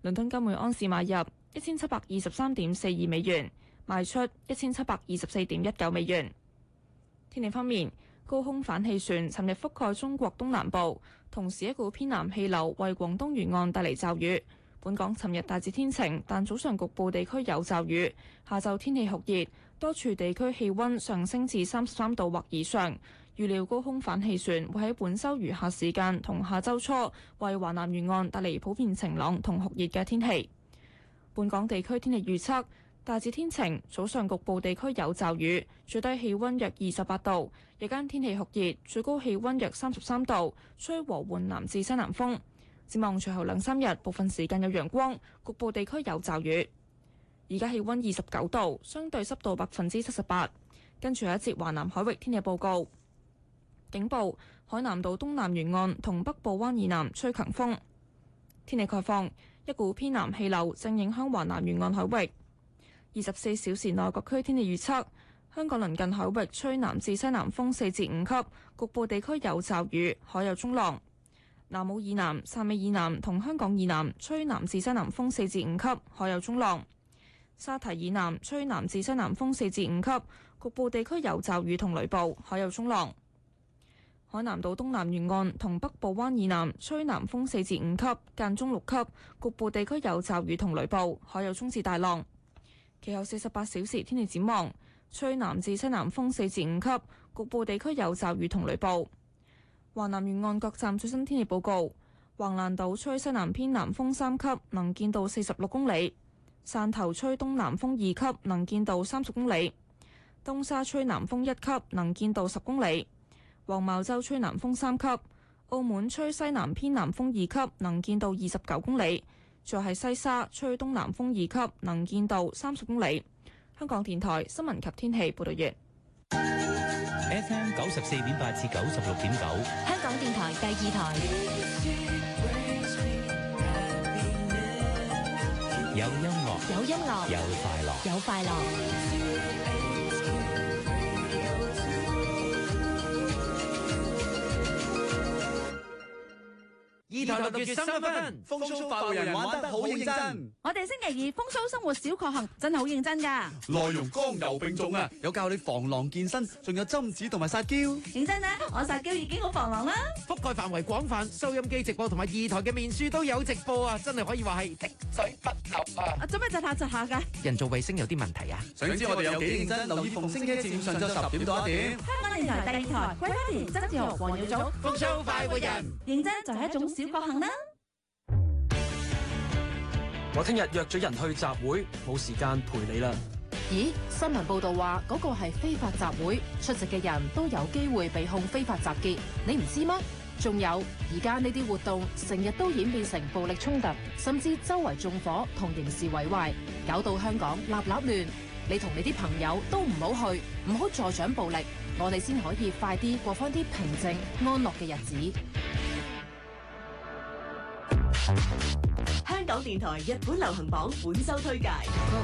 倫敦金每安士買入1723.42美元，賣出1724.19美元。天氣方面，高空反氣旋尋日覆蓋中國東南部，同時一股偏南氣流為廣東沿岸帶嚟驟雨。本港尋日大致天晴，但早上局部地區有驟雨。下晝天氣酷熱，多處地區氣溫上升至33度或以上。預料高空反氣旋會喺本週餘下時間同下週初為華南沿岸帶嚟普遍晴朗同酷熱嘅天氣。本港地區天氣預測大致天晴，早上局部地區有驟雨，最低氣溫約28度，日間天氣酷熱，最高氣溫約33度，吹和緩南至西南風。展望隨後2-3日，部分時間有陽光，局部地區有驟雨。而家氣溫29度，相對濕度78%。跟住有一節華南海域天氣報告。警報：海南島東南沿岸同北部灣以南吹強風。天氣概況：一股偏南氣流正影響華南沿岸海域。24小時內各區天氣預測：香港鄰近海域吹南至西南風4至5級，局部地區有驟雨，海有中浪。南澳以南、汕尾以南同香港以南吹南至西南風4至5級，海有中浪。沙堤以南吹南至西南風4至5級，局部地區有驟雨同雷暴，海有中浪。海南島東南沿岸同北部灣以南吹南風4至5級，間中6級，局部地區有驟雨同雷暴，海有中至大浪。其後48小時天氣展望：吹南至西南風4至5級，局部地區有驟雨同雷暴。華南沿岸各站最新天氣報告：橫瀾島吹西南偏南風3級，能見度46公里；汕頭吹東南風2級，能見度30公里；東沙吹南風1級，能見度10公里；黃茅洲吹南風3級；澳門吹西南偏南風2級，能見度29公里；再係西沙吹東南風2級，能見度30公里。香港電台新聞及天氣報道完。 FM 94.8至96.9， 香港電台第2台。 有音樂， 有音樂， 有快樂， 有快樂。 二台6月3分，風騷快活人玩得好認真。 我哋星期二風騷生活小確幸真係好認真㗎， 內容剛柔並重啊，有教你防狼健身，仲有針子同埋撒嬌。 認真啊！我撒嬌已經好防狼啦。 覆蓋範圍廣泛，收音機直播同埋二台嘅面書都有直播啊！真係可以話係滴水不漏啊！ 做咩窒下㗎？ 人造衛星有啲問題啊！ 想知我哋有幾認真？留意逢星期一至五上晝10點到1點。 香港電台第2台，桂花田、曾志豪、黃耀祖， 風騷快活人， 認真就係一種小確幸啦。 我聽日約咗人去集會，冇時間陪你啦。 咦？新聞報道話嗰個係非法集會，出席嘅人都有機會被控非法集結，你唔知咩？仲有，而家呢啲活動成日都演變成暴力衝突，甚至周圍縱火同刑事毀壞，搞到香港立亂。你同你啲朋友都唔好去，唔好助長暴力，我哋先可以快啲過返啲平靜安樂嘅日子。 香港電台日本流行榜本周推介。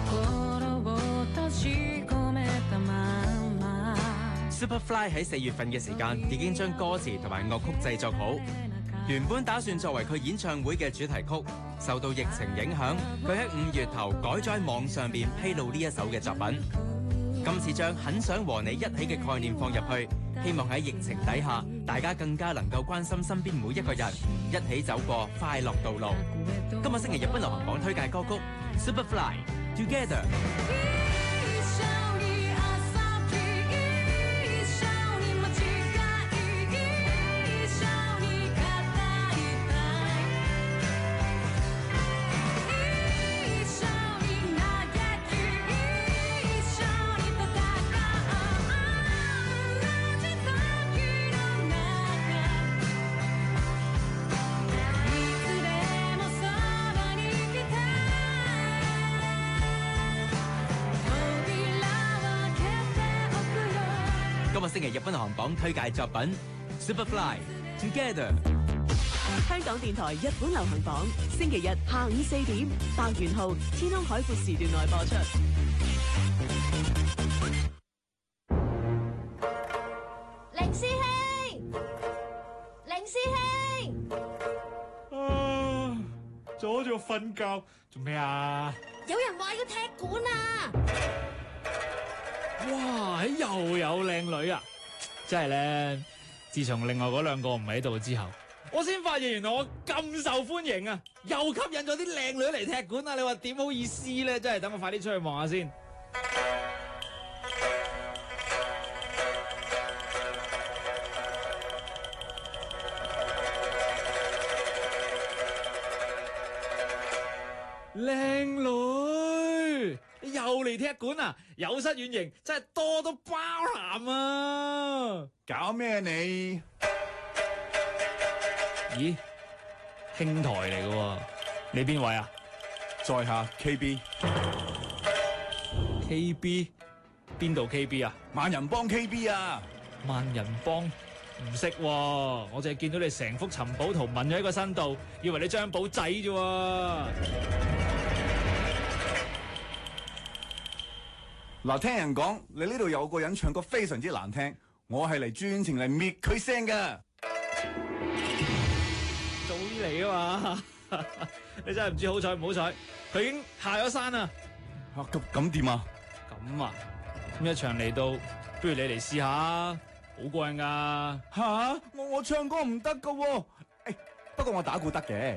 Superfly 喺4月份嘅時間已經將歌詞同埋樂曲製作好，原本打算作為佢演唱會嘅主題曲，受到疫情影響，佢喺5月頭改咗喺網上邊披露呢一首嘅作品。今次將很想和你一起嘅概念放入去，希望喺疫情底下，大家更加能夠關心身邊每一個人，一起走過快樂道路。今個星期日本流行榜推介歌曲 Superfly Together。今個星期日本流行榜推介作品 Superfly Together。 香港電台日本流行榜，星期日下午4點，白元號天空海闊時段內播出。 凌師兄，凌師兄， 阻住要瞓覺，做咩啊？ 有人話要踢館啊！ 哇！又有靚女啊！真係咧，自從另外嗰兩個唔喺度之後，我先發現原來我咁受歡迎啊！又吸引咗啲靚女嚟踢館啊！你話點好意思咧？真係等我快啲出去望下先。靚女又嚟踢館啊！有失遠迎，真係多到包涵啊！ 搞咩你？ 咦，兄台嚟嘅喎，你邊位啊？ 在下 KB 邊度 KB 啊？ 萬人幫 KB 啊！ 萬人幫唔識喎，我淨係見到你成幅尋寶圖紋咗喺個身度，以為你張寶仔啫喎。 嗱，聽人講你呢度有個人唱歌非常之難聽，我係嚟專程嚟滅佢聲㗎。 早啲嚟啊嘛！你真係唔知好彩唔好彩，佢已經下咗山啦。 咁點啊？ 咁啊，咁一場嚟到，不如你嚟試下，好過癮噶。 吓，我唱歌唔得噶喎。不過我打鼓得嘅。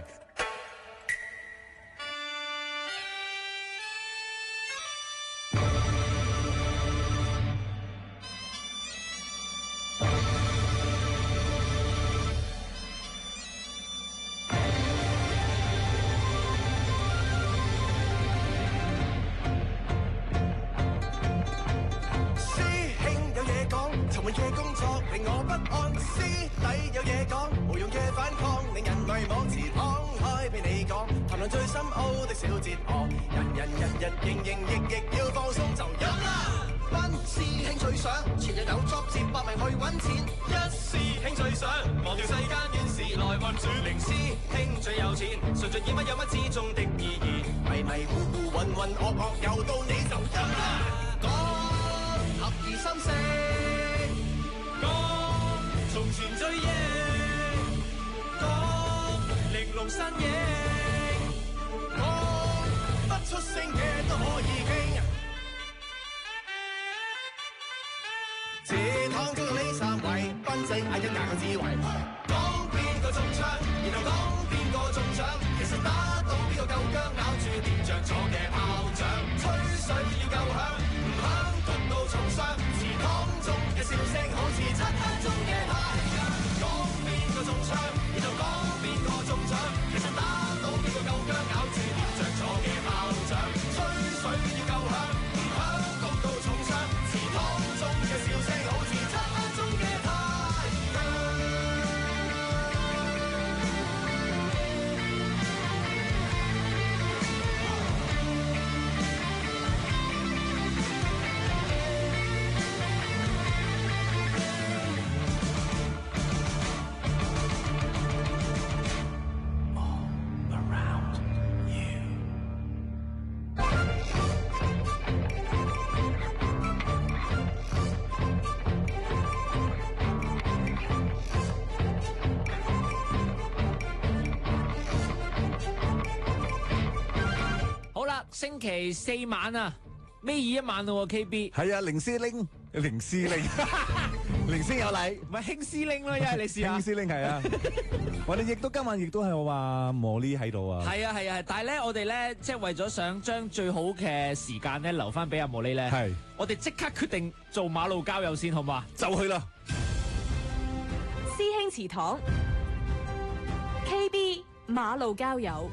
最深奧的小哲學，人日營營役要放鬆就飲啦。班師兄最想前日有 job 接百名去揾錢，一師兄最想忘掉世間怨事來運轉。零師兄最有錢，順盡以乜有乜之中的意義，迷迷糊糊渾渾噩噩又到你就飲啦。講合而心聲，講從前追憶，講玲瓏身影。出聲嘅都可以傾，這趟中呢三位，賓仔嗌一架個智慧，講邊個中槍，然後講邊個中獎，其實打到邊個夠薑，咬住電像坐嘅炮仗，吹水要夠響，唔響焗到重傷，祠堂中嘅笑聲好似漆黑中嘅太陽，講邊個中槍，然後講邊個中獎，其實打到邊個夠薑，咬住電像坐嘅炮仗。水要夠響，唔響焗到重傷，祠堂中嘅笑聲好似漆黑中嘅太星期四晚啊，尾二一晚咯，KB。 係啊，凌司令，凌司令，凌星有禮， 唔係興司令咯，因為你試下。 興司令係啊，我哋亦都今晚亦都係話莫莉喺度啊。 係啊係啊，但係咧，我哋咧即係為咗想將最好嘅時間咧留翻俾阿莫莉咧， 係， 我哋即刻決定做馬路交友先，好嘛？ 就去啦。 師兄祠堂 ，KB 馬路交友。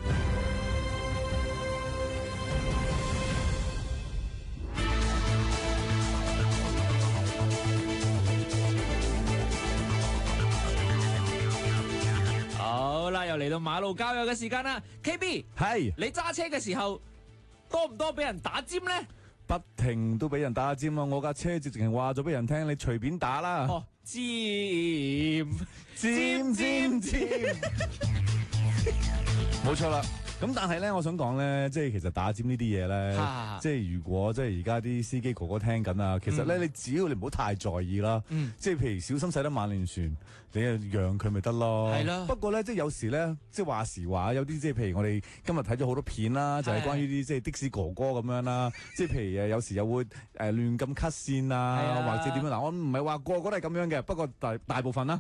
好啦，又嚟到馬路交友嘅時間啦 ，KB 係， 你揸車嘅時候多唔多俾人打尖咧？ 不停都俾人打尖啊！我架車直情話咗俾人聽，你隨便打啦。 哦，尖尖尖尖，冇錯啦！ 咁但係咧，我想講咧，即係其實打尖呢啲嘢咧，即係如果即係而家啲司機哥哥聽緊啊，其實咧你只要你唔好太在意啦，即係譬如小心駛得萬年船，你讓佢咪得咯。係啦。不過咧，即係有時咧，即係話時話，有啲即係譬如我哋今日睇咗好多片啦，就係關於啲即係的士哥哥咁樣啦，即係譬如有時又會亂咁 cut 線啊，或者點樣嗱，我唔係話個個都係咁樣嘅，不過大部分啦。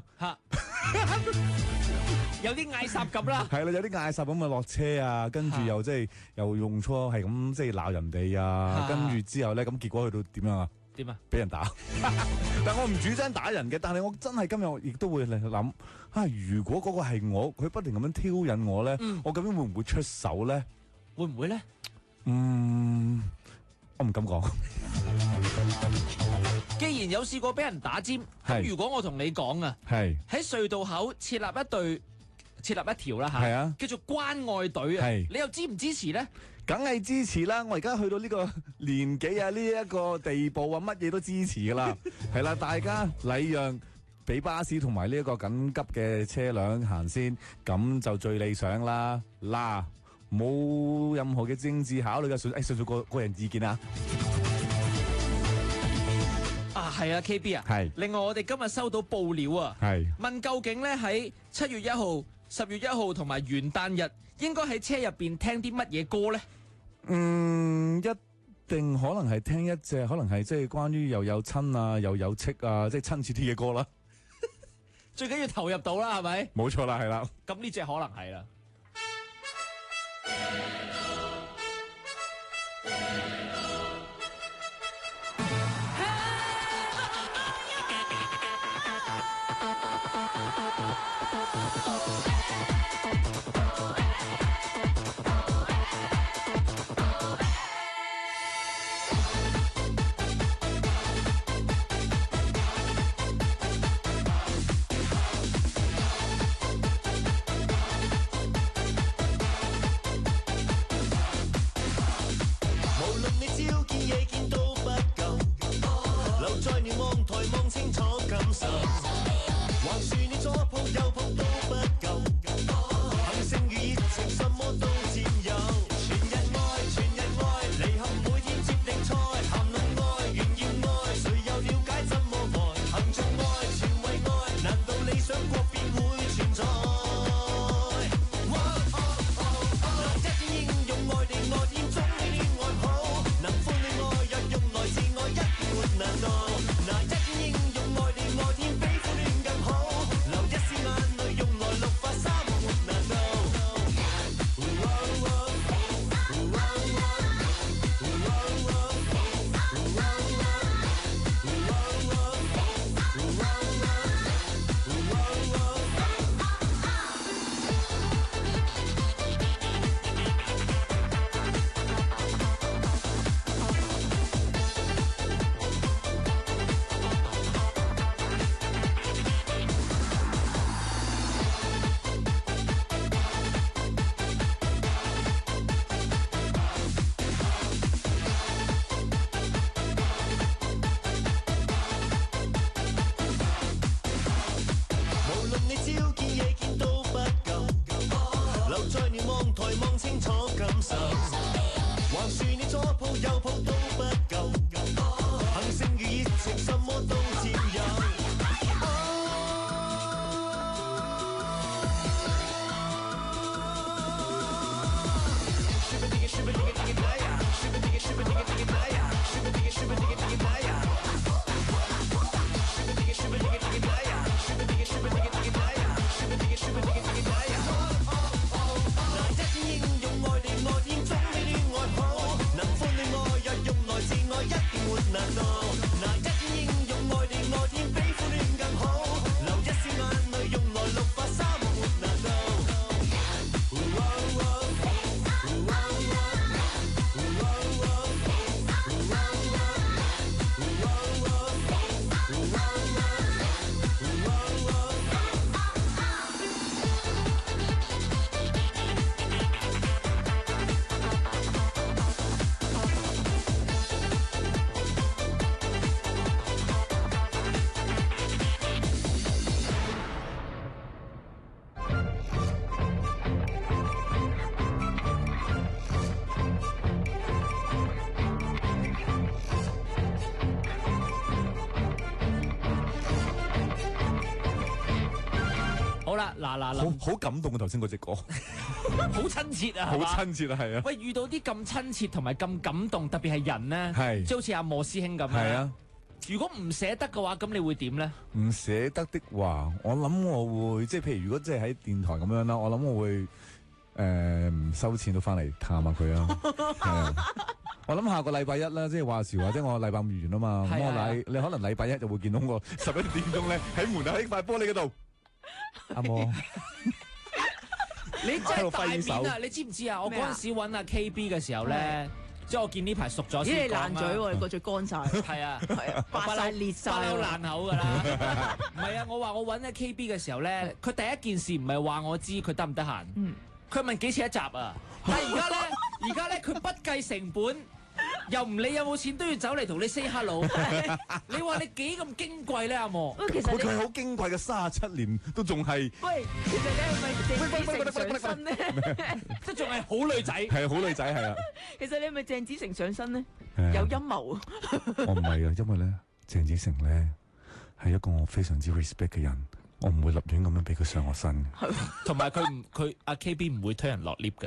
有啲嗌霎咁啦， 係啦，有啲嗌霎咁啊落車啊，跟住又即係又用錯，係咁即係鬧人哋啊，跟住之後咧，咁結果去到點樣啊？ 點啊？ 俾人打。但我唔主張打人嘅，但係我真係今日亦都會嚟諗啊，如果嗰個係我，佢不停咁樣挑釁我咧，我究竟會唔會出手咧？ 會唔會咧？ 我唔敢講。 既然有試過俾人打尖，咁如果我同你講啊，喺隧道口設立一條啦嚇，叫做關愛隊啊，你又支唔支持咧？ 梗係支持啦！我而家去到呢個年紀啊，呢一個地步啊，乜嘢都支持噶啦。係啦，大家禮讓俾巴士同埋呢一個緊急嘅車輛行先，咁就最理想啦。嗱，冇任何嘅政治考慮嘅，純粹個人意見啊。 係啊 ，KB 啊，另外我哋今日收到報料啊，問究竟咧喺7月1號、10月1號同埋元旦日，應該喺車入邊聽啲乜嘢歌咧？ 一定可能係聽一隻，可能係即係關於又有親啊，又有戚啊，即係親切啲嘅歌啦。 最緊要投入到啦，係咪？ 冇錯啦，係啦。 咁呢隻可能係啦。 好啦， 好感動啊！頭先嗰隻歌， 好親切啊， 好親切啊，係啊。 喂，遇到啲咁親切同埋咁感動，特別係人咧， 係即係好似阿莫師兄咁樣。 係啊。 如果唔捨得嘅話，咁你會點咧？ 唔捨得的話，我諗我會即係譬如如果即係喺電台咁樣啦，我諗我會唔收錢都翻嚟探下佢啊。係啊。我諗下個禮拜一啦，即係話時話，即係我禮拜五完啊嘛。咁你可能禮拜一就會見到我11點鐘咧喺門口喺塊玻璃嗰度。阿莫， 你真係大面啊！你知唔知啊？我嗰陣時揾阿 KB 嘅時候咧，即係我見呢排熟咗先講啊。 爛嘴喎，你個嘴乾晒。 係啊， 白晒裂晒， 不嬲爛口㗎啦。唔係啊，我話我揾阿 KB 嘅時候咧，佢第一件事唔係話我知佢得唔得閒，佢問幾錢一集啊？但係而家咧佢不計成本。又唔理有冇錢都要走嚟同你 say hello， 你話你幾咁矜貴咧，阿莫？ 其實佢係好矜貴嘅37年都仲係。 喂，其實你係咪鄭子誠上身咧？ 即係仲係好女仔。 係好女仔係啊。 其實你係咪鄭子誠上身咧？有陰謀。 我唔係啊，因為咧鄭子誠咧係一個我非常之 respect 嘅人。我唔會立亂咁樣俾佢上我身， 同埋佢阿 KB 唔會推人落 lift 嘅。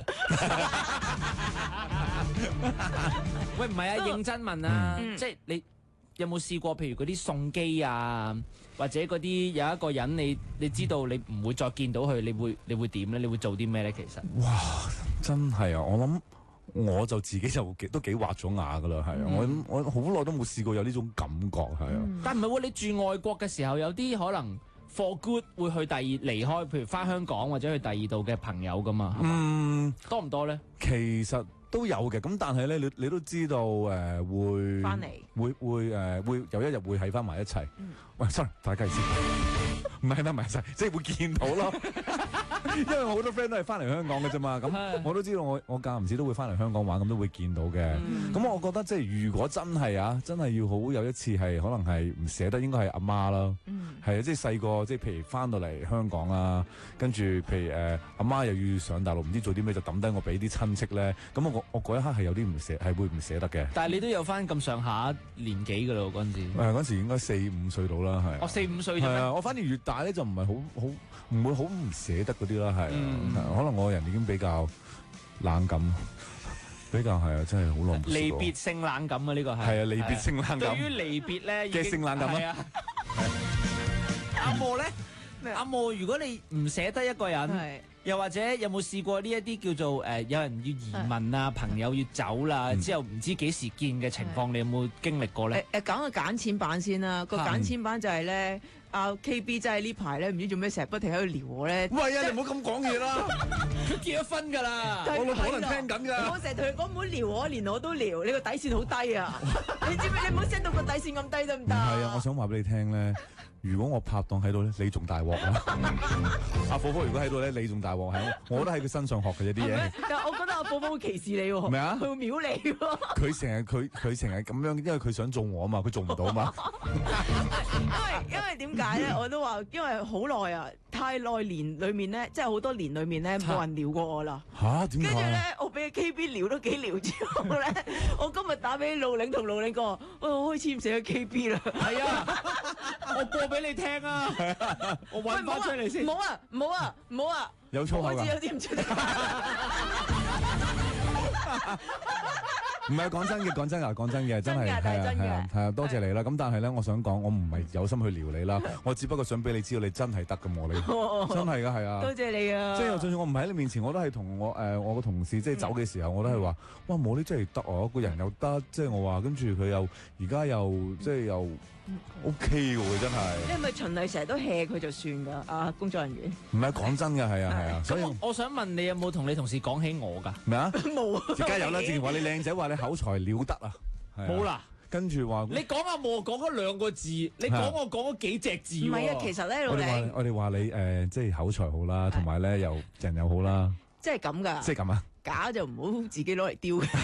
喂，唔係啊，認真問啊，即係你有冇試過，譬如嗰啲送機啊，或者嗰啲有一個人你知道你唔會再見到佢，你會點咧？你會做啲咩咧？其實哇， 真係啊！我諗我就自己就都幾畫咗牙噶啦，係啊！我好耐都冇試過有呢種感覺，係啊！ 但唔係喎，你住外國嘅時候有啲可能。For good 會去離開，譬如翻香港或者去第二度嘅朋友噶嘛？多唔多咧？ 其實都有嘅，咁但係咧，你都知道會翻嚟， 會有一日會喺翻埋一齊。喂 ，sorry， 大家知唔係埋晒，即係會見到咯。因為我好多 friend 都係翻嚟香港嘅啫嘛，咁我都知道我間唔時都會翻嚟香港玩，咁都會見到嘅。咁我覺得即係如果真係要好有一次係可能係唔捨得，應該係阿媽啦。係啊，即係細個即係譬如翻到嚟香港啊，跟住譬如阿媽又要上大陸，唔知做啲咩就抌低我俾啲親戚咧。咁我嗰一刻係有啲唔捨，係會唔捨得嘅。 但係你都有翻咁上下年紀㗎咯嗰陣時。 嗰陣時應該4、5歲到啦，係。 哦，4、5歲啫。係啊，我反而越大咧就唔係好唔會好唔捨得嗰啲啦，係。可能我人已經比較冷感，比較係啊，真係好耐冇試過。 離別性冷感啊，呢個係。 係啊，離別性冷感。 對於離別咧嘅性冷感啊。 阿莫咧，阿莫，如果你唔捨得一個人，又或者有冇試過呢一啲叫做有人要移民啊，朋友要走啦，之後唔知幾時見嘅情況，你有冇經歷過咧？ 講個揀錢版先啦，個揀錢版就係咧，阿 KB 真係呢排咧唔知做咩，成日不停喺度撩我咧。 喂啊，你唔好咁講嘢啦！ 佢結咗婚㗎啦， 我老婆可能聽緊㗎。 我成日同佢講唔好撩我，連我都撩，你個底線好低啊！你知唔知？你唔好 set 到個底線咁低得唔得？ 唔係啊，我想話俾你聽咧。如果我拍檔喺度咧，你仲大鑊啦！阿寶寶如果喺度咧，你仲大鑊，係我都喺佢身上學嘅啫啲嘢。 但係我覺得阿寶寶會歧視你喎。 咩啊？ 佢會秒你喎。佢成日咁樣，因為佢想做我啊嘛，佢做唔到啊嘛。 因為點解咧？我都話，因為好耐啊，太耐年裏面咧，即係好多年裏面咧，冇人撩過我啦。 嚇？點解？ 跟住咧，我俾 KB 撩都幾撩之後咧，我今日打俾路領同路領講，我開始唔捨得 KB 啦。 係啊，我播俾你聽啊！我揾翻出嚟先。 唔好啊！ 有粗口㗎。 開始有啲唔出得。 唔係講真嘅，真係係啊，多謝你啦。咁但係咧，我想講，我唔係有心去撩你啦，我只不過想俾你知道你真係得㗎喎，你真係㗎，係啊。 多謝你啊！ 即係就算我唔喺你面前，我都係同我個同事即係走嘅時候，我都係話：哇，我呢真係得啊，個人又得，即係我話跟住佢又而家又即係又 OK 喎，真係。你係咪循例成日都 hea 佢就算㗎？啊，工作人員。 唔係講真㗎，係啊。所以我想問你有冇同你同事講起我㗎？ 咩啊？ 冇。 而家有啦，之前話你靚仔，話你口才了得啊。 冇啦。 跟住話你講阿莫講咗2個字，你講我講咗幾隻字喎？ 唔係啊，其實咧， 我哋話你即係口才好啦，同埋咧又人又好啦。 即係咁㗎。 即係咁啊！ 假就唔好自己攞嚟丟嘅。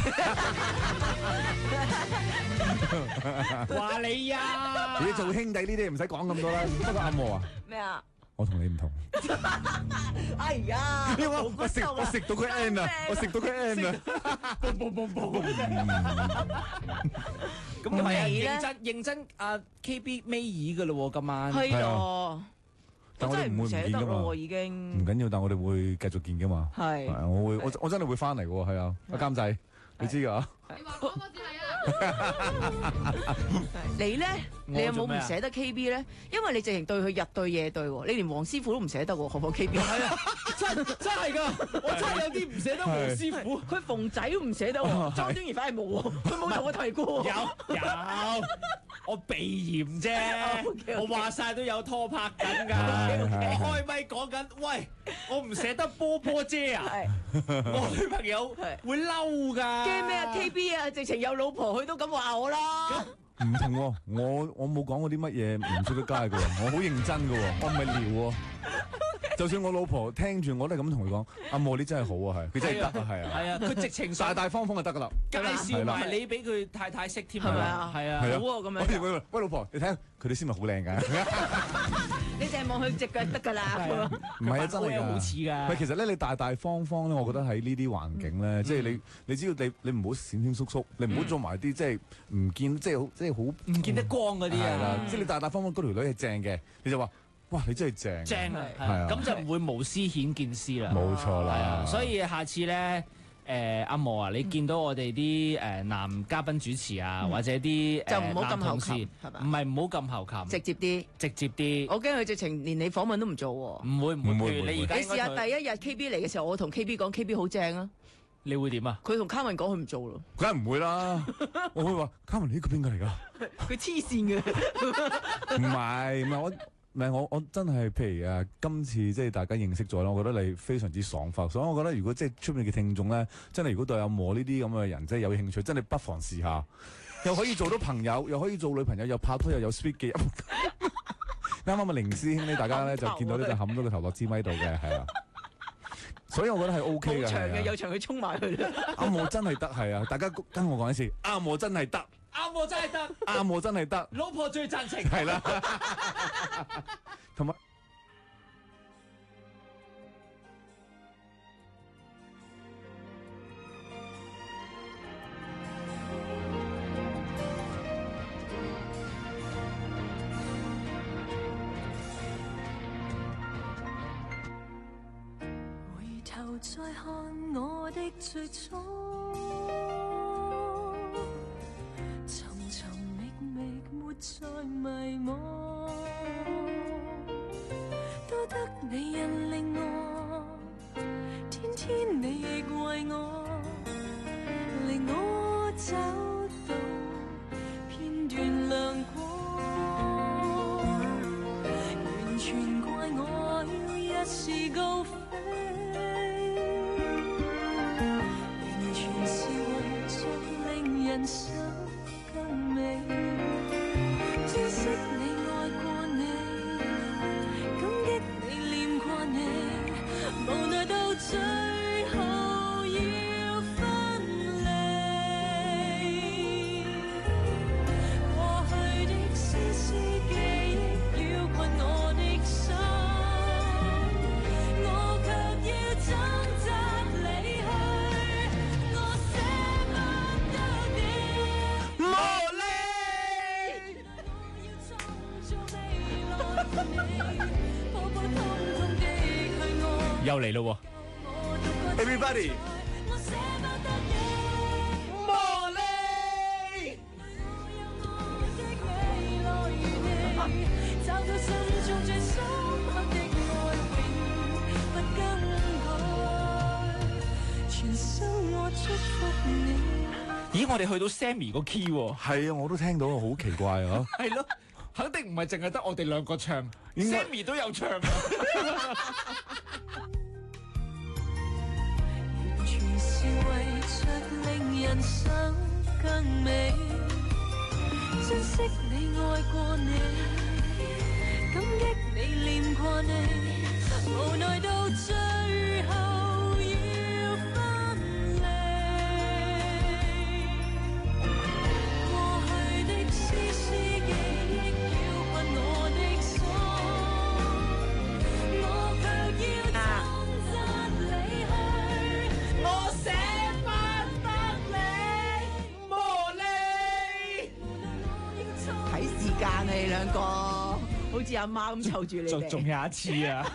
話你呀！ 你做兄弟呢啲唔使講咁多啦。不過阿莫啊。 咩啊？ 我同你唔同。 哎呀！ 我食到佢 N 啊！我食到佢 N 啊！ 咁係啊！認真阿 KB 尾二㗎咯喎，今晚。 係咯。 但我哋唔會唔見噶嘛。 已經唔緊要，但我哋會繼續見噶嘛。 係， 我真係會翻嚟喎，係啊，阿監仔，你知㗎？ 你話講我先係啊！ 你咧，你有冇唔捨得 KB 咧？因為你直情對佢日對夜對喎，你連黃師傅都唔捨得喎，何況 KB？ 係啊，真係㗎，我真係有啲唔捨得黃師傅。 佢馮仔都唔捨得喎，莊端儀反而冇喎，佢冇同我提過。 有，我避嫌啫，我話晒都有拖拍緊㗎。我開咪講緊，喂，我唔捨得波波姐啊！我女朋友會嬲㗎。 驚咩啊 ？KB 啊，直情有老婆，佢都咁話我啦。 唔同喎，我冇講過啲乜嘢唔出得街嘅喎，我好認真嘅喎，我唔係撩喎。就算我老婆聽住，我都係咁同佢講：阿莫你真係好啊，係，佢真係得啊，係啊。 係啊，佢直情大大方方就得㗎啦。 介紹埋你俾佢太太識添，係咪啊？係啊， 好啊咁樣。 喂老婆，你睇下佢啲絲襪好靚㗎。 你淨係望佢隻腳得㗎啦。 唔係啊，真係好似㗎。 喂，其實咧，你大大方方咧，我覺得喺呢啲環境咧，即係你只要你唔好閃閃縮縮，你唔好做埋啲即係唔見即係好唔見得光嗰啲啊。 即係你大大方方嗰條女係正嘅，你就話。哇！你真係正， 正啊，係啊，咁就唔會無私顯見私啦。 冇錯啦， 係啊，所以下次咧，阿莫啊，你見到我哋啲男嘉賓主持啊，或者啲就唔好咁後擒， 唔係唔好咁後擒， 直接啲， 直接啲。 我驚佢直情連你訪問都唔做喎。 唔會，你而家你試下第一日 KB 嚟嘅時候，我同 KB 講 KB 好正啊。 你會點啊？ 佢同卡文講佢唔做咯。 梗係唔會啦，我會話卡文呢個邊個嚟㗎？ 佢黐線嘅。 唔係我真係譬如今次即係大家認識咗啦，我覺得你非常之爽快，所以我覺得如果即係出面嘅聽眾咧，真係如果對阿莫呢啲咁嘅人真係有興趣，真係不妨試下，又可以做到朋友，又可以做女朋友，又拍拖又有 sweet 嘅。啱啱啊凌師兄咧，大家咧就見到呢就冚咗個頭落支咪度嘅，係啊，所以我覺得係 OK 嘅。 好長嘅，有場佢衝埋去啦。 阿莫真係得係啊！大家跟我講一次，阿莫真係得。 阿莫真係得， 阿莫真係得， 老婆最贊成。 係啦，同埋回頭再看我的最初。再迷惘，都得你引領我，天天你亦為我，令我找到片段亮光，完全怪我要一時高飛，完全是為着令人生更美。珍惜你愛過你，感激你念過你，無奈到最後要分離。過去的絲絲記憶繞困我的心，我卻要掙扎離去，我捨不得你。 又嚟咯喎 ！Everybody， 茉莉， 找到心中最深刻的愛，永不更改，全生我祝福你。 咦，我哋去到 Sammy 個 key 喎。 係啊，我都聽到，好奇怪啊！ 係咯，肯定唔係淨係得我哋兩個唱，Sammy 都有唱啊。 全是為着令人生更美，珍惜你愛過你，感激你念過你，無奈到最後要分離。過去的絲絲記憶繞困我的心，我卻要掙扎離去。 我捨不得你，茉莉。 睇時間啊，你兩個。 好似阿媽咁湊住你哋。 仲有一次啊！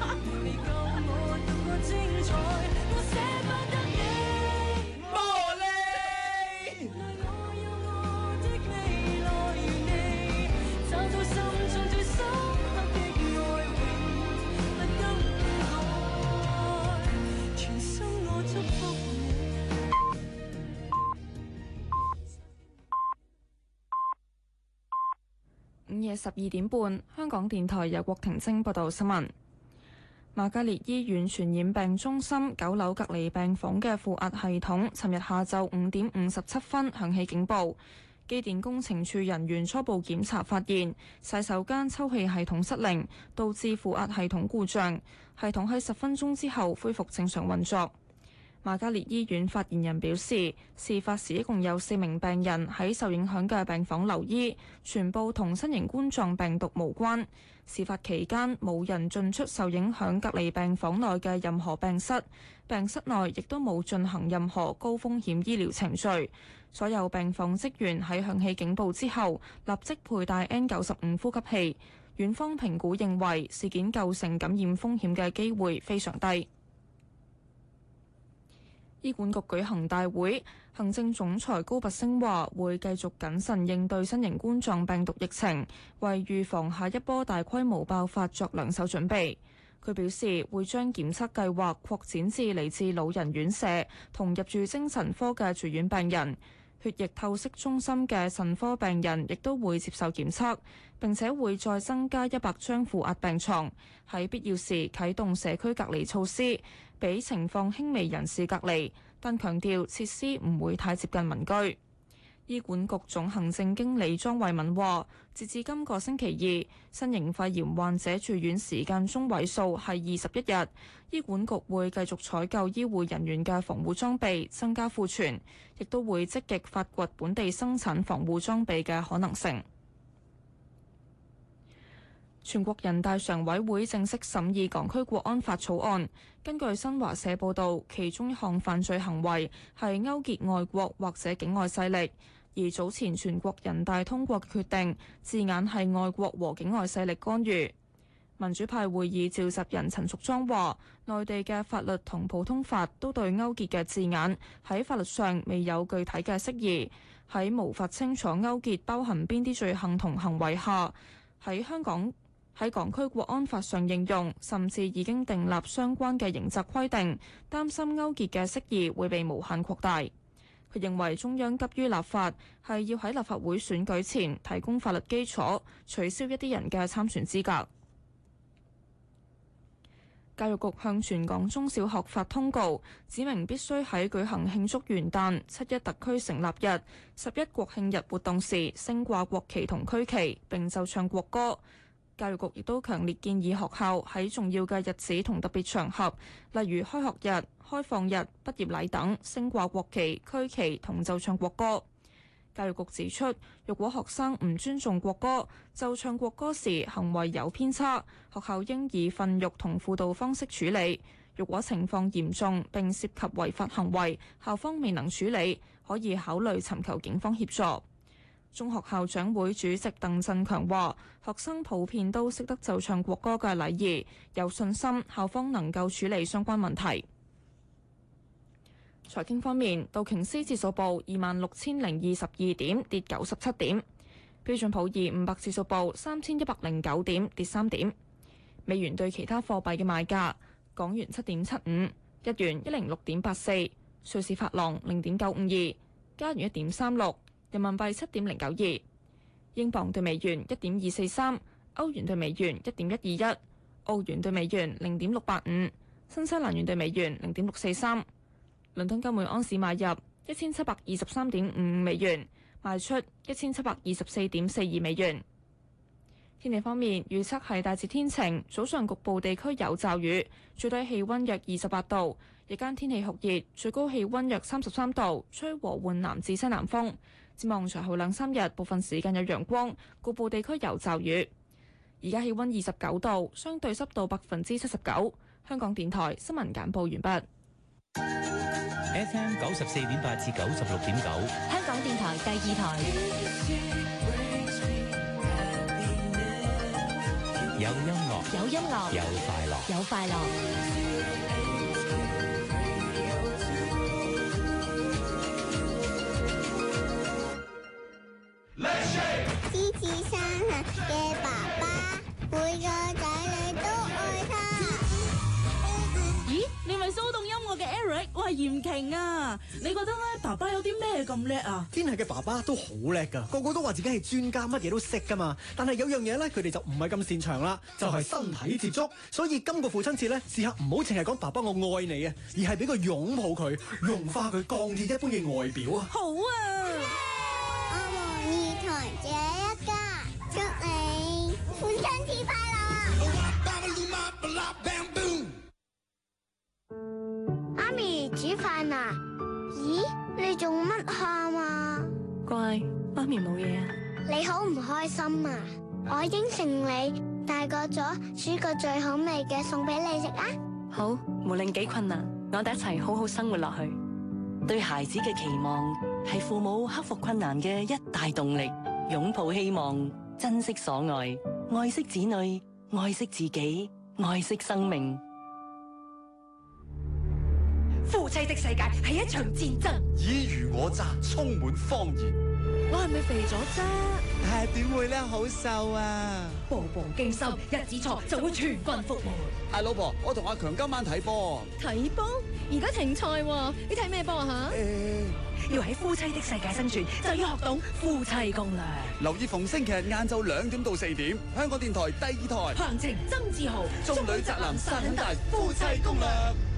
午夜12點半，香港電台由郭婷晶報道新聞。瑪嘉烈醫院傳染病中心9樓隔離病房嘅負壓系統，尋日下晝5點57分響起警報。機電工程處人員初步檢查發現，洗手間抽氣系統失靈，導致負壓系統故障。系統喺10分鐘之後恢復正常運作。瑪嘉烈醫院發言人表示，事發時一共有4名病人喺受影響嘅病房留醫，全部同新型冠狀病毒無關。事發期間冇人進出受影響隔離病房內嘅任何病室，病室內亦都冇進行任何高風險醫療程序。所有病房職員喺響起警報之後，立即佩戴 N95 呼吸器。院方評估認為事件構成感染風險嘅機會非常低。醫管局舉行大會，行政總裁高拔陞話會繼續謹慎應對新型冠狀病毒疫情，為預防下一波大規模爆發作兩手準備。佢表示會將檢測計劃擴展至嚟自老人院舍同入住精神科嘅住院病人。血液透析中心嘅腎科病人亦都會接受檢測，並且會再增加100張負壓病床，喺必要時啟動社區隔離措施，俾情況輕微人士隔離，但強調設施唔會太接近民居。醫管局總行政經理莊慧敏話，截至今個星期二，新型肺炎患者住院時間中位數係21日。醫管局會繼續採購醫護人員嘅防護裝備，增加庫存，亦都會積極發掘本地生產防護裝備嘅可能性。全國人大常委會正式審議港區國安法草案。根據新華社報導，其中一項犯罪行為係勾結外國或者境外勢力。而早前全國人大通過嘅決定，字眼係外國和境外勢力干預。民主派會議召集人陳淑莊話，內地嘅法律同普通法都對勾結嘅字眼喺法律上未有具體嘅釋義，喺無法清楚勾結包含邊啲罪行同行為下，喺港區國安法上應用，甚至已經訂立相關嘅刑責規定，擔心勾結嘅釋義會被無限擴大。佢認為中央急於立法，係要喺立法會選舉前提供法律基礎，取消一啲人嘅參選資格。教育局向全港中小學發通告，指明必須喺舉行慶祝元旦、7一特區成立日、11國慶日活動時升掛國旗同區旗，並奏唱國歌。教育局亦都強烈建議學校喺重要嘅日子同特別場合，例如開學日、開放日、畢業禮等，升掛國旗、區旗同奏唱國歌。教育局指出，若果學生唔尊重國歌、奏唱國歌時行為有偏差，學校應以訓育同輔導方式處理。若果情況嚴重並涉及違法行為，校方未能處理，可以考慮尋求警方協助。中學校長會主席鄧振強話，學生普遍都識得奏唱國歌嘅禮儀，有信心校方能夠處理相關問題。財經方面，道瓊斯指數報26,022點，跌97點；標準普爾500指數報3,109點，跌3點。美元對其他貨幣嘅賣價：港元7.75，日元106.84，瑞士法郎0.952，加元1.36。人民幣7.092，英鎊對美元1.243，歐元對美元1.121，澳元對美元0.685，新西蘭元對美元0.643。倫敦金每盎司買入1723.55美元，賣出1724.42美元。天氣方面，預測係大致天晴，早上局部地區有驟雨，最低氣溫約28度，日間天氣酷熱，最高氣溫約33度，吹和緩南至西南風。展望隨後2-3日，部分時間有陽光，局部地區有驟雨。而家氣溫29度，相對濕度79%。香港電台新聞簡報完畢。 FM 94.8至96.9， 香港電台第2台。 有音樂， 有音樂， 有快樂， 有快樂。 獅子山下嘅爸爸，每個仔女都愛他。 咦，你咪騷動音樂嘅 Eric，我係嚴瓊啊！你覺得咧，爸爸有啲咩咁叻啊？ 天下嘅爸爸都好叻㗎，個個都話自己係專家，乜嘢都識㗎嘛。但係有樣嘢咧，佢哋就唔係咁擅長啦，就係身體接觸。所以今個父親節咧，試下唔好淨係講爸爸我愛你啊，而係俾個擁抱佢，融化佢鋼鐵一般嘅外表啊！ 好啊！ 我們二台這一家，祝你父親節快樂！媽咪煮飯啦？咦，你做乜喊啊？ 乖，媽咪冇嘢啊。 你好唔開心啊？我應承你，大個咗煮個最好味嘅餸俾你食啊！ 好，無論幾困難，我哋一齊好好生活落去。 對孩子嘅期望係父母克服困難嘅一大動力，擁抱希望，珍惜所愛，愛惜子女，愛惜自己，愛惜生命。 夫妻的世界係一場戰爭， 爾虞我詐，充滿謊言。 我係咪肥咗啫？ 點會咧？好瘦啊！ 步步驚心，一子錯就會全軍覆沒。 阿老婆，我同阿強今晚睇波。 睇波？而家停賽喎，你睇咩波啊嚇？要喺夫妻的世界生存，就要學懂夫妻攻略。 留意逢星期日晏晝2點到4點，香港電台第2台。 詳情曾志豪， 中女宅男殺很大，夫妻攻略。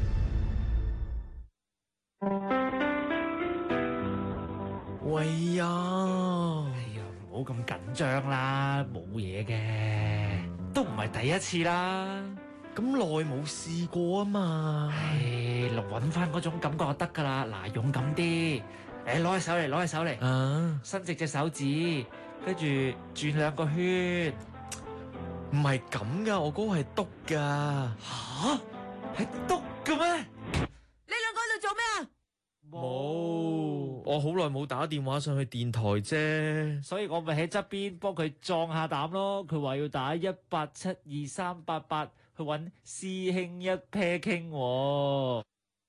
喂呀！唔好咁緊張啦，冇嘢嘅，都唔係第一次啦。 咁耐冇試過啊嘛。 揾翻嗰種感覺就得㗎啦。嗱，勇敢啲，攞隻手嚟，攞隻手嚟，伸直隻手指，跟住轉2個圈。 唔係咁㗎，我嗰個係篤㗎。 吓？係篤嘅咩？ 你兩個喺度做咩啊？ 冇，我好耐冇打電話上去電台啫， 所以我咪喺側邊幫佢壯下膽咯。佢話要打1872388去揾師兄一 pair 傾喎。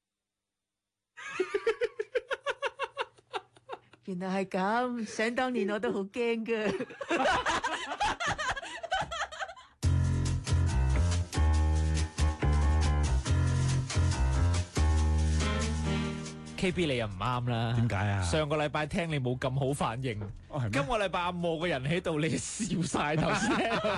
原來係咁，想當年我都好驚㗎。 KB 你又唔啱啦， 點解啊？ 上個禮拜聽你冇咁好反應，今個禮拜阿莫個人喺度，你笑晒頭先，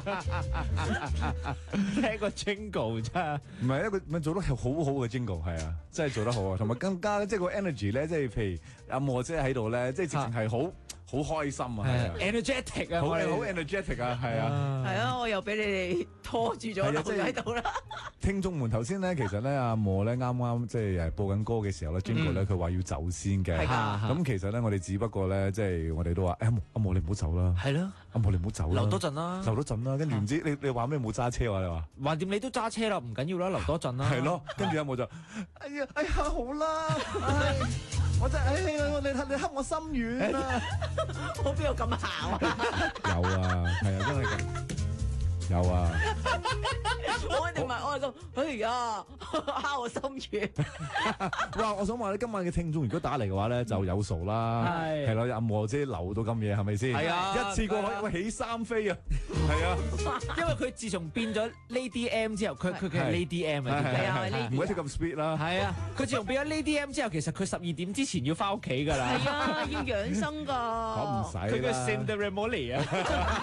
聽個 jingle 啫， 唔係一個咪做得好好嘅 jingle 係啊，真係做得好啊，同埋更加即係個 energy 咧，即係譬如阿莫姐喺度咧，即係直情係好開心啊，係啊 ，energetic 啊， 好 energetic 啊，係啊， 係啊，我又俾你哋拖住咗留喺度啦。 聽眾們頭先咧，其實咧阿莫咧啱啱即係播緊歌嘅時候咧 jingle 咧，佢話要走先嘅，咁其實咧我哋只不過咧即係我哋都話阿莫你唔好走啦， 係咯， 阿莫你唔好走啦， 留多陣啦， 留多陣啦，跟住唔知你話咩冇揸車話你話， 橫掂你都揸車啦，唔緊要啦，留多陣啦， 係咯，跟住阿莫就哎呀好啦，我真係你黑我心軟啊！ 我邊有咁姣啊？ 有啊，係啊，因為咁有啊。 我哋咪我係咁，哎呀，蝦我心軟。 哇！我想話你今晚嘅聽眾如果打嚟嘅話咧，就有數啦，係咯，阿莫姐留到咁夜係咪先？ 係啊， 一次過可以起3飛啊！係啊， 因為佢自從變咗 Lady M 之後，佢係 Lady M 啊， 係啊，唔可以咁 speed 啦。 係啊，佢自從變咗 Lady M 之後，其實佢12點之前要翻屋企㗎啦。 係啊，要養生㗎。 我唔使啦。 佢叫 Cinderella 啊。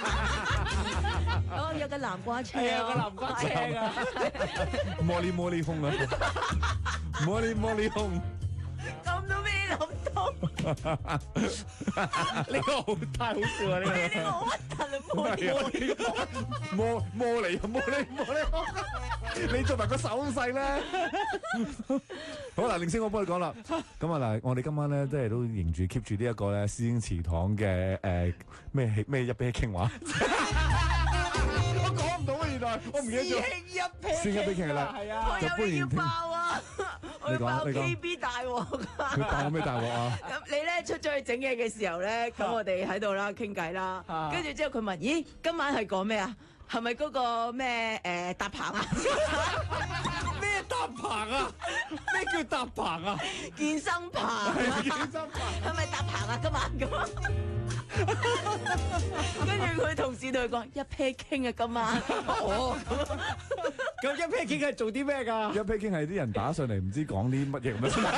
哦，有個南瓜車， 有個南瓜車㗎。 茉莉空啊！茉莉空。 咁都俾你諗到？ 呢個好太好笑啊！呢個好核突啊！茉莉你做埋個手勢咧。好嗱，令星我幫你講啦。咁啊嗱，我哋今晚咧，即係都迎住 keep 住呢一個咧，師兄祠堂嘅咩一啤傾話。我講唔到啊，原來我唔記得咗。師兄一啤傾啦，係啊， 我有嘢要爆啊！我要爆 KB 大鑊㗎。 佢爆咩大鑊啊？ 咁你咧出咗去整嘢嘅時候咧，咁我哋喺度啦傾偈啦，跟住之後佢問：咦，今晚係講咩啊？ 係咪嗰個咩搭棚啊？ 咩搭棚啊？咩叫搭棚啊？ 健身棚啊， 健身棚係咪搭棚啊？今晚咁，跟住佢同事對佢講一 pair 傾啊，今晚。哦， 咁一 pair 傾係做啲咩㗎？ 一 pair 傾係啲人打上嚟唔知講啲乜嘢咁樣。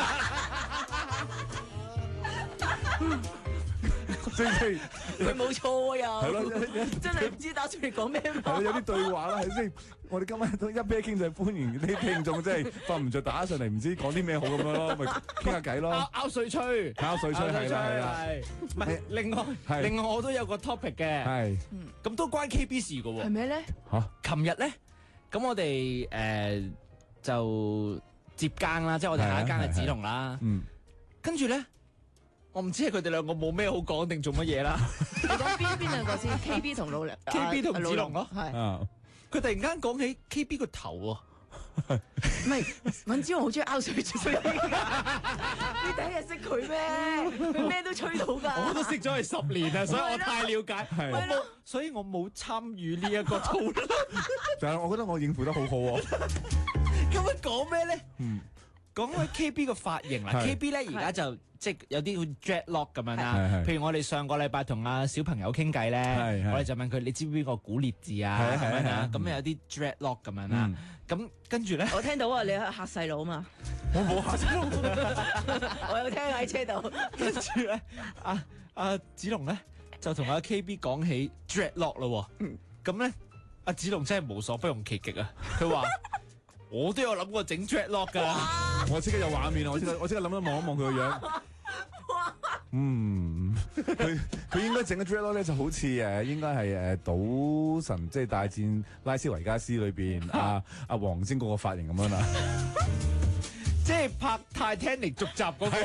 即係佢冇錯喎又， 係咯， 真係唔知打出嚟講咩嘛。 係咯，有啲對話啦，係先。我哋今晚都一 pair 傾就係歡迎啲聽眾，即係瞓唔着打上嚟，唔知講啲咩好咁樣咯，咪傾下偈咯。 拗水吹， 拗水吹係啦， 唔係另外我都有個 topic 嘅， 係咁都關 KB 事㗎喎。 係咩咧？ 嚇！ 琴日咧，咁我哋就接更啦，即係我哋下一更係子龍啦。跟住咧。我唔知係佢哋兩個冇咩好講定做乜嘢啦。 你講邊兩個先 ？KB 同老梁 ，KB 同子龍咯。 係。 佢突然間講起 KB 個頭喎。 唔係，尹子龍好中意拗水吹㗎。你第一日識佢咩？佢咩都吹到㗎。 我都識咗佢10年啦，所以我太了解。所以我冇參與呢一個討論。 但係我覺得我應付得好好喎。 咁樣講咩咧？講開 KB 個髮型啦 ，KB 咧而家就即係有啲好 dreadlock 咁樣啦。譬如我哋上個禮拜同阿小朋友傾偈咧，我哋就問佢：你知唔知邊個古烈治啊？咁樣啦，咁有啲 dreadlock 咁樣啦。咁跟住咧， 我聽到啊，你嚇細佬嘛？ 我冇嚇細佬， 我有聽喺車度。 跟住咧，阿子龍咧就同阿 KB 講起 dreadlock 咯。咁咧，阿子龍真係無所不用其極啊！佢話。我都有諗過整 dreadlock 㗎， 我即刻有畫面啊！我即刻諗一望一望佢個樣。佢應該整嘅 dreadlock 咧就好似應該係賭神即係大戰拉斯維加斯裏邊阿黃晶嗰個髮型咁樣啦。 即係拍 Titanic 續集嗰個。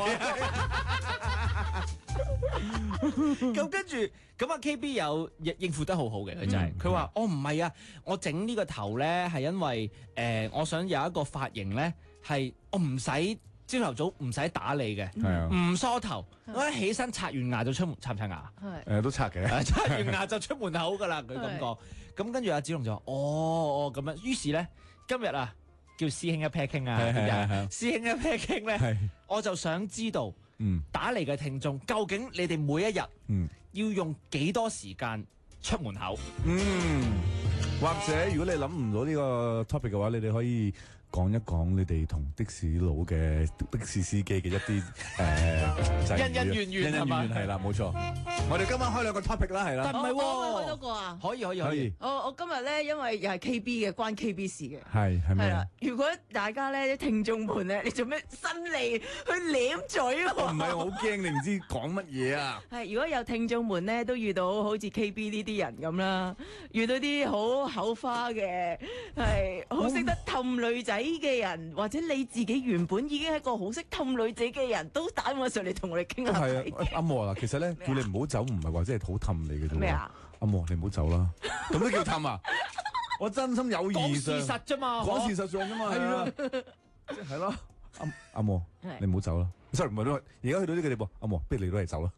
咁跟住，咁阿 KB 有應付得好好嘅，佢就係佢話：我唔係啊，我整呢個頭咧係因為我想有一個髮型咧係我唔使朝頭早唔使打理嘅，唔梳頭，我一起身刷完牙就出門，刷唔刷牙？ 都刷嘅， 刷完牙就出門口㗎啦。佢咁講，咁跟住阿子龍就話：哦咁樣。於是咧，今日啊叫師兄一 pair 傾啊，師兄一 pair 傾咧，我就想知道。打嚟嘅聽眾，究竟你哋每一日要用幾多時間出門口？ 或者如果你諗唔到呢個 topic 嘅話，你哋可以講一講你哋同的士佬嘅的士司機嘅一啲恩恩怨怨係嘛？ 係啦，冇錯。我哋今晚開兩個 topic 啦，係啦。 但唔係喎， 開多個啊？ 可以。 我今日咧，因為又係 KB 嘅，關 KB 事嘅。 係咩？ 係啦，如果大家咧啲聽眾們咧，你做咩伸脷去舐嘴喎？ 唔係，我好驚你唔知講乜嘢啊！ 係，如果有聽眾們咧都遇到好似 KB 呢啲人咁啦，遇到啲好口花嘅，係好識得氹女仔嘅人，或者你自己原本已經係一個好識氹女仔嘅人，都打電話上嚟同我哋傾下偈。 係啊，阿莫啊，其實咧叫你唔好走，唔係話真係好氹你嘅啫。 咩啊？ 阿莫，你唔好走啦，咁都叫氹啊？我真心有意上講事實啫嘛， 講事實上啫嘛，係咯，係咯。阿莫，你唔好走啦。sorry， 唔係咯，而家去到呢個地步，阿莫，不如你都嚟走啦。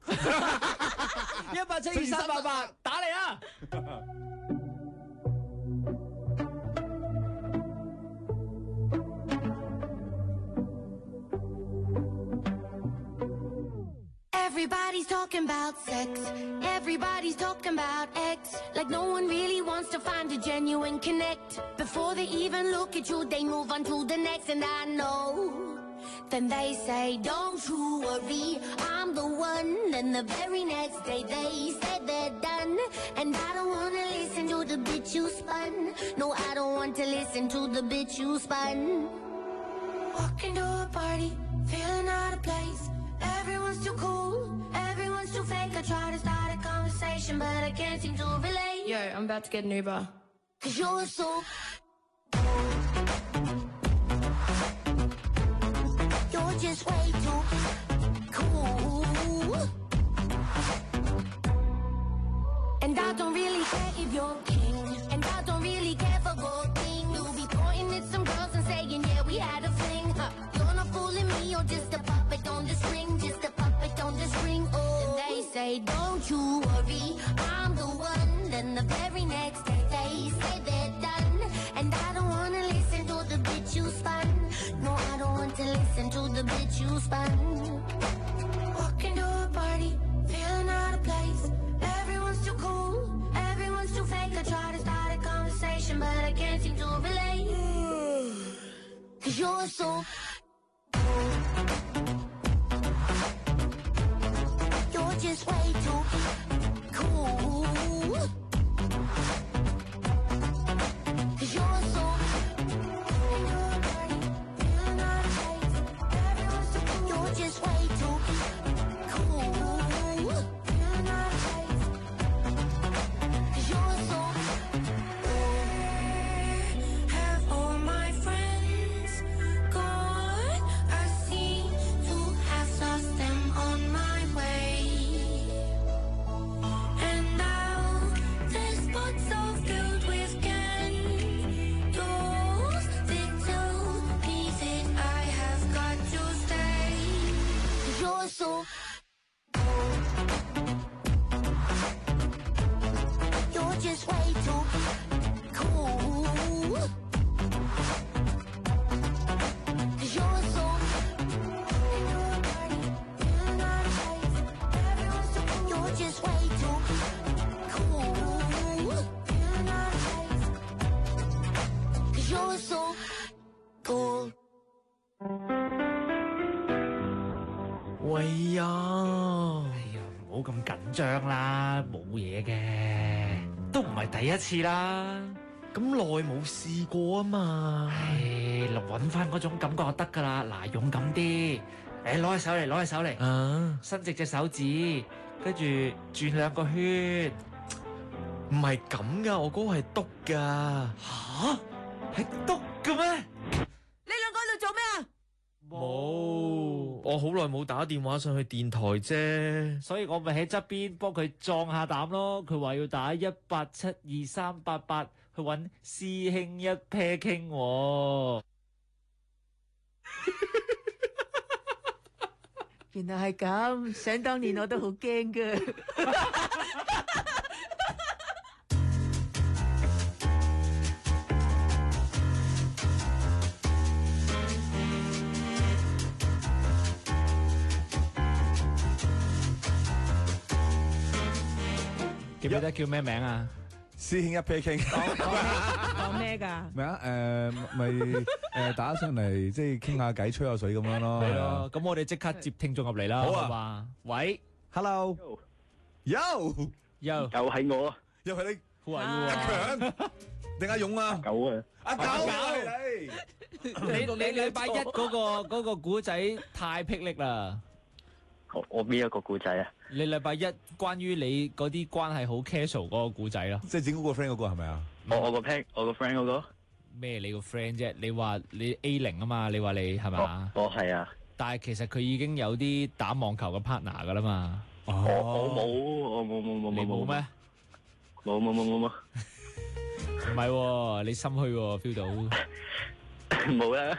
1872388打嚟啊！ Everybody's talking about sex. Everybody's talking about X. Like no one really wants to find a genuine connect. Before they even look at you, they move on to the next. And I know. Then they say, don't you worry, I'm the one. Then the very next day they said they're done. And I don't wanna listen to the bitch you spun. No, I don't want to listen to the bitch you spun. Walking to a party, feeling out of place. Everyone's too cool, everyone's too fake. I try to start a conversation, but I can't seem to relate. Yo, I'm about to get an Uber. 'Cause you're so you're just way too cool. And I don't really care if you're king. And I don't really care for gold thing. You'll be pointing at some girls and saying, yeah, we had a fling. You're not fooling me, you're just a puppet on the string. Just a puppet on the string. Oh, and they say, don't you worry, I'm the one. Then the very next day they they say they're done. And I don't wanna listen to the bitch you spun. No, I don't want to listen to the bitch you spun. Walking to a party, feeling out of place. Everyone's too cool, everyone's too fake. I try to start a conversation, but I can't seem to relate. 'Cause you're so you're just way too cool. 'Cause you're so you're just way too cool. 'Cause you're so have all my friends gone? I seem to have lost them on my way. And now this spot's all filled with candles. They tell me that I have got to stay. 'Cause you're so you're just way too cool. 'Cause you're so you're just way too cool. 'Cause you're so cool. 喂呀，唔好咁緊張啦，冇嘢嘅，都唔係第一次啦。咁耐冇試過啊嘛。唉，揾翻嗰種感覺就得㗎啦。嗱，勇敢啲，攞隻手嚟，攞隻手嚟，伸直隻手指，跟住轉2個圈。唔係咁㗎，我嗰個係篤㗎。吓？係篤嘅咩？ 你兩個喺度做咩啊？ 冇，我好耐冇打電話上去電台啫，所以我咪喺側邊幫佢壯下膽咯。佢話要打1872388去揾師兄一 pair 傾喎。 原來係咁，想當年我都好驚㗎。 記唔記得叫咩名啊？ 師兄一 pair 傾。 講咩㗎？ 咩啊？咪打上嚟即係傾下偈、吹下水咁樣咯。 係咯，咁我哋即刻接聽眾入嚟啦。 好啊好嘛？喂 ，Hello，又係我，又係你， Who are you 阿強定阿勇啊？ 狗啊！ 阿狗， 你禮拜一嗰個古仔太霹靂啦！ 我邊一個故仔啊？ 你禮拜一關於你嗰啲關係好 casual 嗰個故仔咯， 即係整嗰個 friend 嗰個係咪啊？ 我個 friend 嗰個咩？你個 friend 啫？你話你 A0啊嘛？你話你係嘛？ 係啊。 但係其實佢已經有啲打網球嘅 partner 噶啦嘛。 我冇， 你冇咩？ 冇。 唔係喎，你心虛喎 ，feel 到。 冇啦。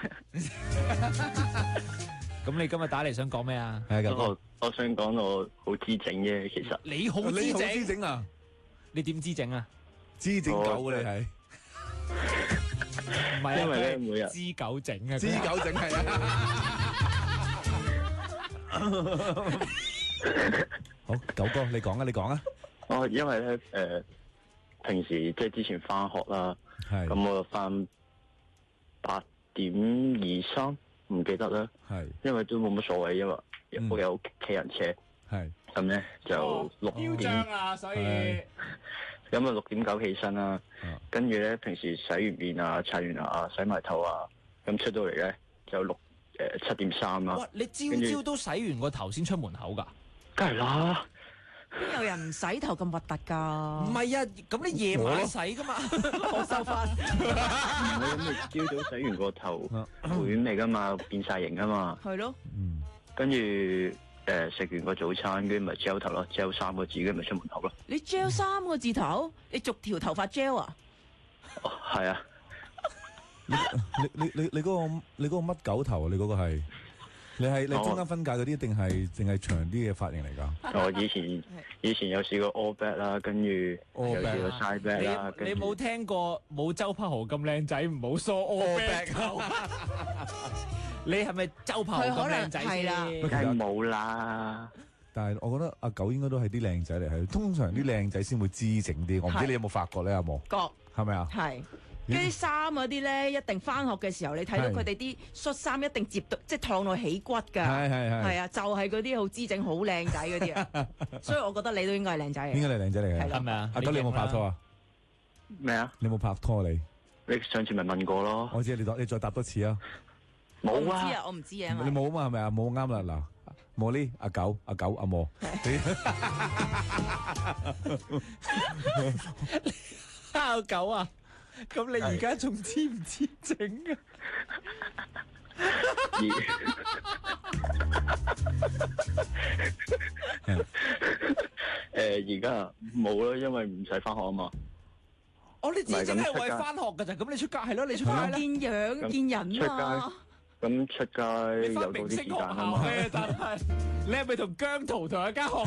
咁你今日打嚟想講咩啊？ 我想講我好知整啫，其實。 你好知整啊？你點知整啊？ 知整狗你係？ 唔係啊， 因為咧每日知狗整啊， 知狗整係啊。好，九哥你講啊。 因為咧平時即係之前翻學啦，咁我翻8:23。唔記得啦，因為都冇乜所謂，因為我有屋企人車，咁咧就6點啊，所以咁啊6:9起身啦，跟住咧平時洗完面啊、刷完牙啊、洗埋頭啊，咁出到嚟咧就7:3啦。 哇！你朝朝都洗完個頭先出門口㗎？ 梗係啦。 邊有人唔洗頭咁核突㗎？ 唔係啊，咁你夜晚洗㗎嘛？ 我收翻。 唔係咁，你朝早洗完個頭會咩㗎嘛？變晒型㗎嘛？ 係咯。 跟住食完個早餐，跟住咪 gel 頭咯，gel 3個字，跟住咪出門口咯。 你 gel 3個字頭？你逐條頭髮 gel 啊？ 係啊。 你嗰個乜狗頭啊？你嗰個係？ 你中間分界嗰啲，定係淨係長啲嘅髮型嚟㗎？ 我以前有試過 all back 啦，跟住有試過 side back 啦。 你冇聽過冇周柏豪咁靚仔，唔好梳 all back。你係咪周柏豪咁靚仔先？ 梗係冇啦。 但係我覺得阿九應該都係啲靚仔嚟，係通常啲靚仔先會姿整啲。我唔知你有冇發覺咧，阿毛？ 覺係咪啊？ 係。跟啲衫嗰啲咧，一定翻學嘅時候，你睇到佢哋啲恤衫一定接到，即係燙到起骨㗎。係啊，就係嗰啲好姿整、好靚仔嗰啲啊。所以我覺得你都應該係靚仔嚟。 應該係靚仔嚟嘅， 係咪啊？ 阿九，你有冇拍拖啊？ 咩啊？ 你有冇拍拖你上次咪問過咯。 我知你再答多次啊。 冇啊！ 我唔知啊。 你冇啊嘛？係咪啊？冇啱啦嗱。莫呢？阿九，阿莫。 阿九啊！咁你而家仲知唔知整啊？ 而家冇啦，因為唔使翻學啊嘛。 哦，你只係為翻學㗎咋？咁你出街係咯，你出街啦。 見樣見人啊！ 咁出街有到啲時間啊嘛。 但係你係咪同姜濤同一間學？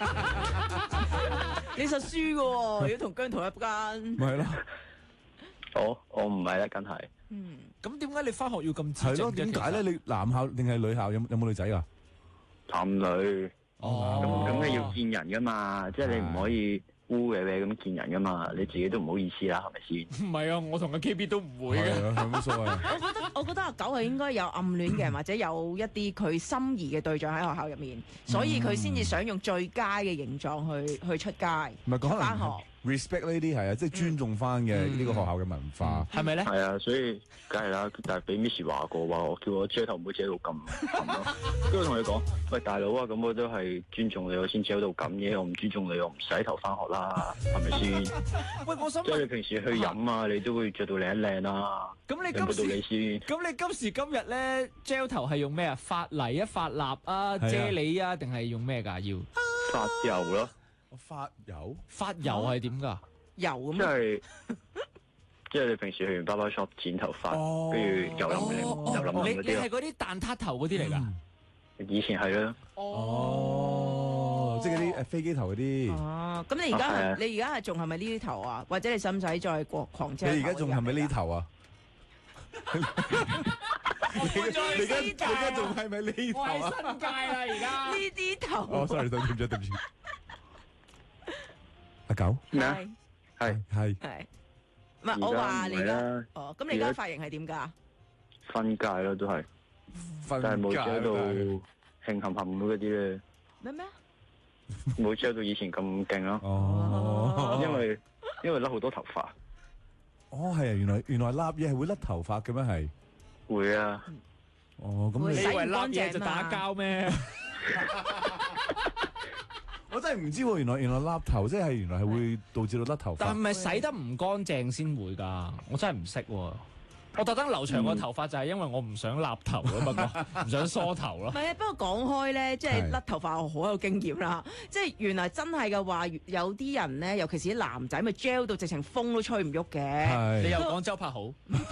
你實輸㗎喎！如果同姜濤一間， 咪係咯。 我唔係啦，梗係。 咁點解你翻學要咁自係咯？點解咧？你男校定係女校？有冇女仔㗎？ 男女。咁你要見人㗎嘛？即係你唔可以烏嘅咁見人㗎嘛？你自己都唔好意思啦，係咪先？ 唔係啊，我同阿 KB 都唔會嘅， 有乜所謂？ 我覺得阿九係應該有暗戀嘅人，或者有一啲佢心儀嘅對象喺學校入面，所以佢先至想用最佳嘅形狀去出街。 唔係講返學。 respect 呢啲係啊，即係尊重翻嘅呢個學校嘅文化， 係咪咧？ 係啊，所以梗係啦。但係俾 Miss 話過話，我叫我遮頭唔好遮到咁咯。跟住同你講，喂大佬啊，咁我都係尊重你，我先遮到咁嘅。我唔尊重你，我唔洗頭翻學啦，係咪先？ 喂，我想即係你平時去飲啊，你都會着到靚一靚啦。 咁你今時今日咧 gel 頭係用咩啊？髮泥啊、髮蠟啊、啫喱啊，定係用咩㗎？要髮油咯。 髮油係點㗎？ 油咁。 即係你平時去完 barber shop 剪頭髮，跟住油淋嗰啲。 你係嗰啲蛋撻頭嗰啲嚟㗎？ 以前係啦。 即係嗰啲飛機頭嗰啲。 哦，咁你而家係仲係咪呢啲頭啊？或者你使唔使再狂遮？ 你而家仲係咪呢頭啊？你而家仲係咪呢頭啊？ 我係新界啦，而家呢啲頭。 哦，sorry，對唔住。阿九咩啊？係， 唔係我話你啦。哦，咁你而家髮型係點㗎？ 分界咯，都係，但係冇遮到興冚冚嗰啲咧。 咩？ 冇遮到以前咁勁咯。 哦， 因為甩好多頭髮。 哦，係啊，原來笠嘢係會甩頭髮嘅咩？係會啊。 哦，咁你以為笠嘢就打交咩？ 我真係唔知喎，原來笠頭即係原來係會導致到甩頭髮。 但係咪洗得唔乾淨先會㗎？我真係唔識喎。我特登留長個頭髮就係因為我唔想立頭啊嘛，唔想梳頭咯。 唔係啊，不過講開咧，即係甩頭髮我好有經驗啦。即係原來真係嘅話，有啲人咧，尤其是啲男仔，咪 gel 到直情風都吹唔喐嘅。 你又講周柏豪？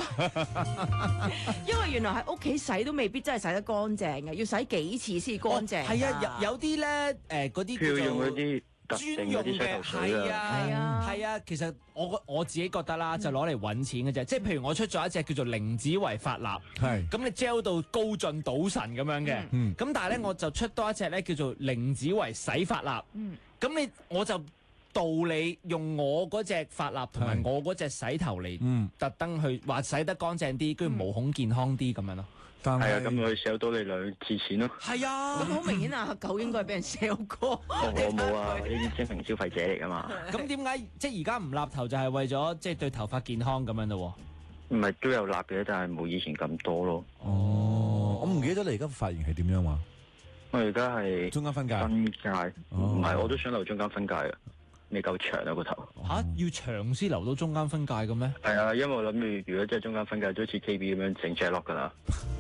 因為原來喺屋企洗都未必真係洗得乾淨嘅，要洗幾次先乾淨。 係啊，有啲咧嗰啲叫做專用嘅，係啊，其實我自己覺得啦，就攞嚟揾錢嘅啫。即係譬如我出咗一隻叫做靈子維髮蠟，咁你 gel 到高進賭神咁樣嘅，咁但係咧我就出多一隻咧叫做靈子維洗髮蠟，咁我就道理用我嗰隻髮蠟同埋我嗰隻洗頭嚟，特登去話洗得乾淨啲，跟住毛孔健康啲咁樣咯。 係啊，咁佢 sell 到你2次錢咯。 係啊， 咁好明顯啊，阿九應該係俾人 sell 過。 我冇啊，呢啲精明消費者嚟噶嘛。 咁點解即係而家唔立頭就係為咗即係對頭髮健康咁樣咯？ 唔係都有立嘅，但係冇以前咁多咯。 哦，我唔記得咗你而家髮型係點樣話？ 我而家係中間分界。 唔係，我都想留中間分界嘅，未夠長啊個頭。 嚇，要長先留到中間分界嘅咩？ 係啊，因為我諗住如果真係中間分界，都好似 KB 咁樣整 jet lock 㗎啦。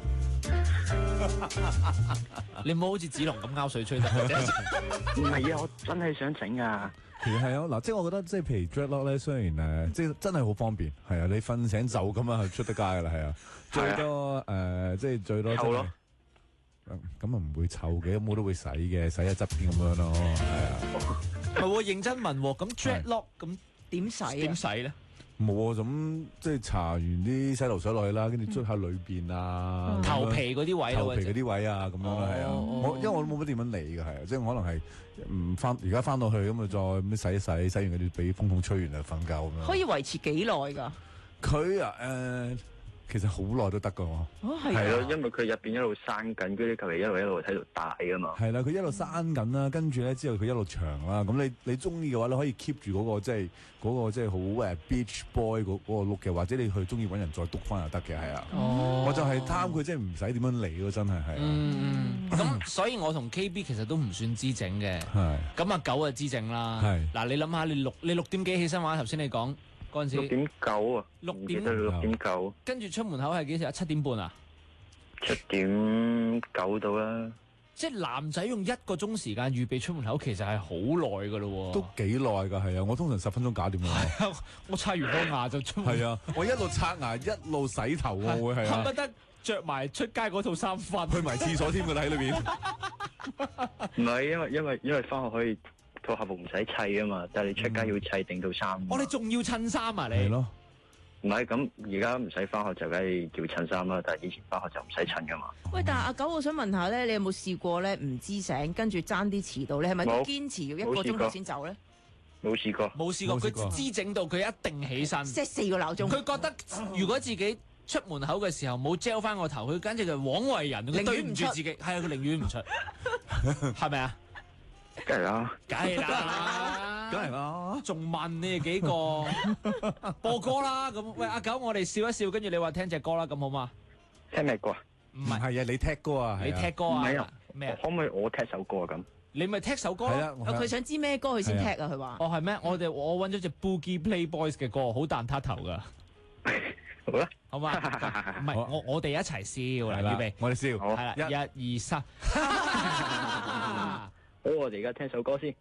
你唔好好似子龍咁拗水吹得嘅啫。 唔係啊，我真係想整啊。 其實係啊，嗱，即係我覺得即係譬如 dreadlock 咧，雖然即係真係好方便，係啊，你瞓醒就咁樣去出得街㗎啦，係啊，最多即係最多。 咁啊唔會臭嘅，咁我都會洗嘅，洗喺側邊咁樣咯，係啊。 係喎，認真問喎，咁 dreadlock 咁點洗啊？ 點洗咧？ 冇啊，咁即係搽完啲洗頭水落去啦，跟住捽下裏邊啊， 頭皮嗰啲位啦， 頭皮嗰啲位啊，咁樣啦，係啊。因為我都冇乜點樣理嘅，係啊，即係可能係而家翻到去咁啊，再咁洗一洗，洗完嗰啲俾風筒吹完就瞓覺咁樣。 可以維持幾耐㗎？ 佢啊其實好耐都得㗎喎。 係咯，因為佢入邊一路生緊，跟住啲球皮一路喺度大㗎嘛。 係啦，佢一路生緊啦，跟住咧之後佢一路長啦。咁你中意嘅話，你可以 keep 住嗰個即係好beach boy 嗰個 look 嘅，或者你去中意揾人再篤翻又得嘅，係啊。我就係貪佢即係唔使點樣理咯，真係係。 咁所以我同 KB 其實都唔算姿整嘅。 係。 咁啊9啊姿整啦。 係。 嗱，你諗下，你6點幾起身話？頭先你講。嗰陣時 6.9啊，6.9， 跟住出門口係幾時啊？7點半啊 ？7.9到啦。 即係男仔用1個鐘時間預備出門口，其實係好耐㗎咯喎。 都幾耐㗎，係啊！我通常10分鐘搞掂啦。 係啊，我刷完個牙就出門。 係啊，我一路刷牙一路洗頭喎，會係啊。 恨不得着埋出街嗰套衫瞓， 去埋廁所添㗎啦喺裏邊。 唔係，因為翻學可以。個校服唔使砌啊嘛，但係你出街要砌定套衫。 你仲要襯衫啊你？ 係咯。 唔係咁，而家唔使翻學就梗係要襯衫啦，但係以前翻學就唔使襯噶嘛。 喂，但係阿九，我想問下咧，你有冇試過咧唔知醒，跟住爭啲遲到？你係咪都堅持要1個鐘頭先走咧？ 冇試過。 冇試過，佢姿整到佢一定起身。 即係4個鬧鐘。 佢覺得如果自己出門口嘅時候冇 gel 翻個頭，佢簡直就枉為人，佢對唔住自己。係啊，佢寧願唔出，係咪啊？ 梗係啦， 梗係啦， 梗係啦， 仲問你哋幾個播歌啦？咁喂，阿九，我哋笑一笑，跟住你話聽隻歌啦，咁好嘛？ 聽咩歌啊？ 唔係啊，你踢歌啊？ 你踢歌啊？ 咩啊？可唔可以我踢首歌啊？咁你咪踢首歌咯。 佢想知咩歌佢先踢啊？佢話。 哦，係咩？我揾咗隻 Boogie Playboys 嘅歌，好彈撻頭噶。 好啦， 好嘛？唔係我哋一齊笑啦，預備， 我哋笑， 係啦，1、2、3。 好，我哋而家聽首歌先。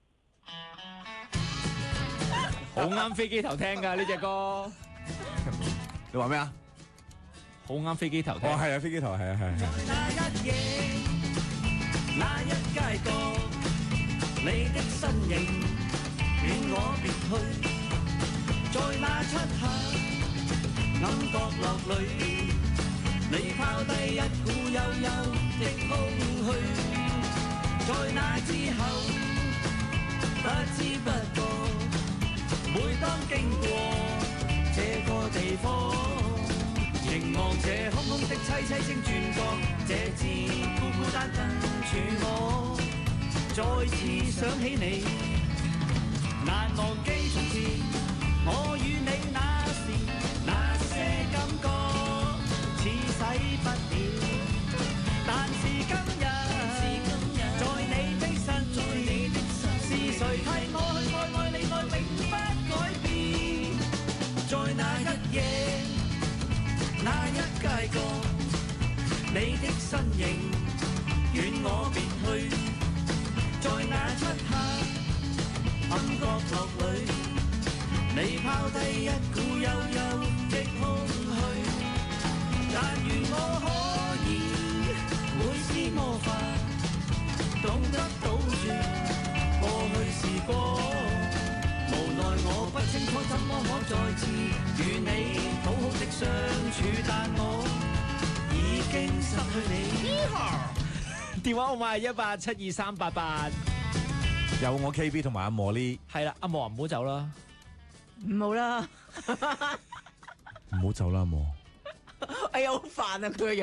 好啱飛機頭聽㗎呢隻歌。 你話咩啊？ 好啱飛機頭聽。 哦，係啊，飛機頭係啊。 那一夜，那一街角，你的身影與我別去，在那漆黑暗角落裏，你拋低一股幽幽的空虛。在那之後，不知不覺，每當經過這個地方，凝望這空空的凄凄星轉角，這次孤孤單單處我，再次想起你，難忘記從前，我與你那時那些感覺，似洗不了，但是今日。誰替我去愛你愛永不改變，在那一夜，那一街角，你的身影與我別去，在那漆黑暗角落裏，你拋低一股幽幽的空虛，但願我可以會施魔法，懂得倒轉過去時光，無奈我不清楚怎麼可再次與你好好的相處，但我已經失去你。 電話號碼係1872388， 有我 KB 同埋阿莫呢。 係啦，阿莫唔好走啦， 唔好啦， 唔好走啦，阿莫。 哎呀，好煩啊！佢個樣，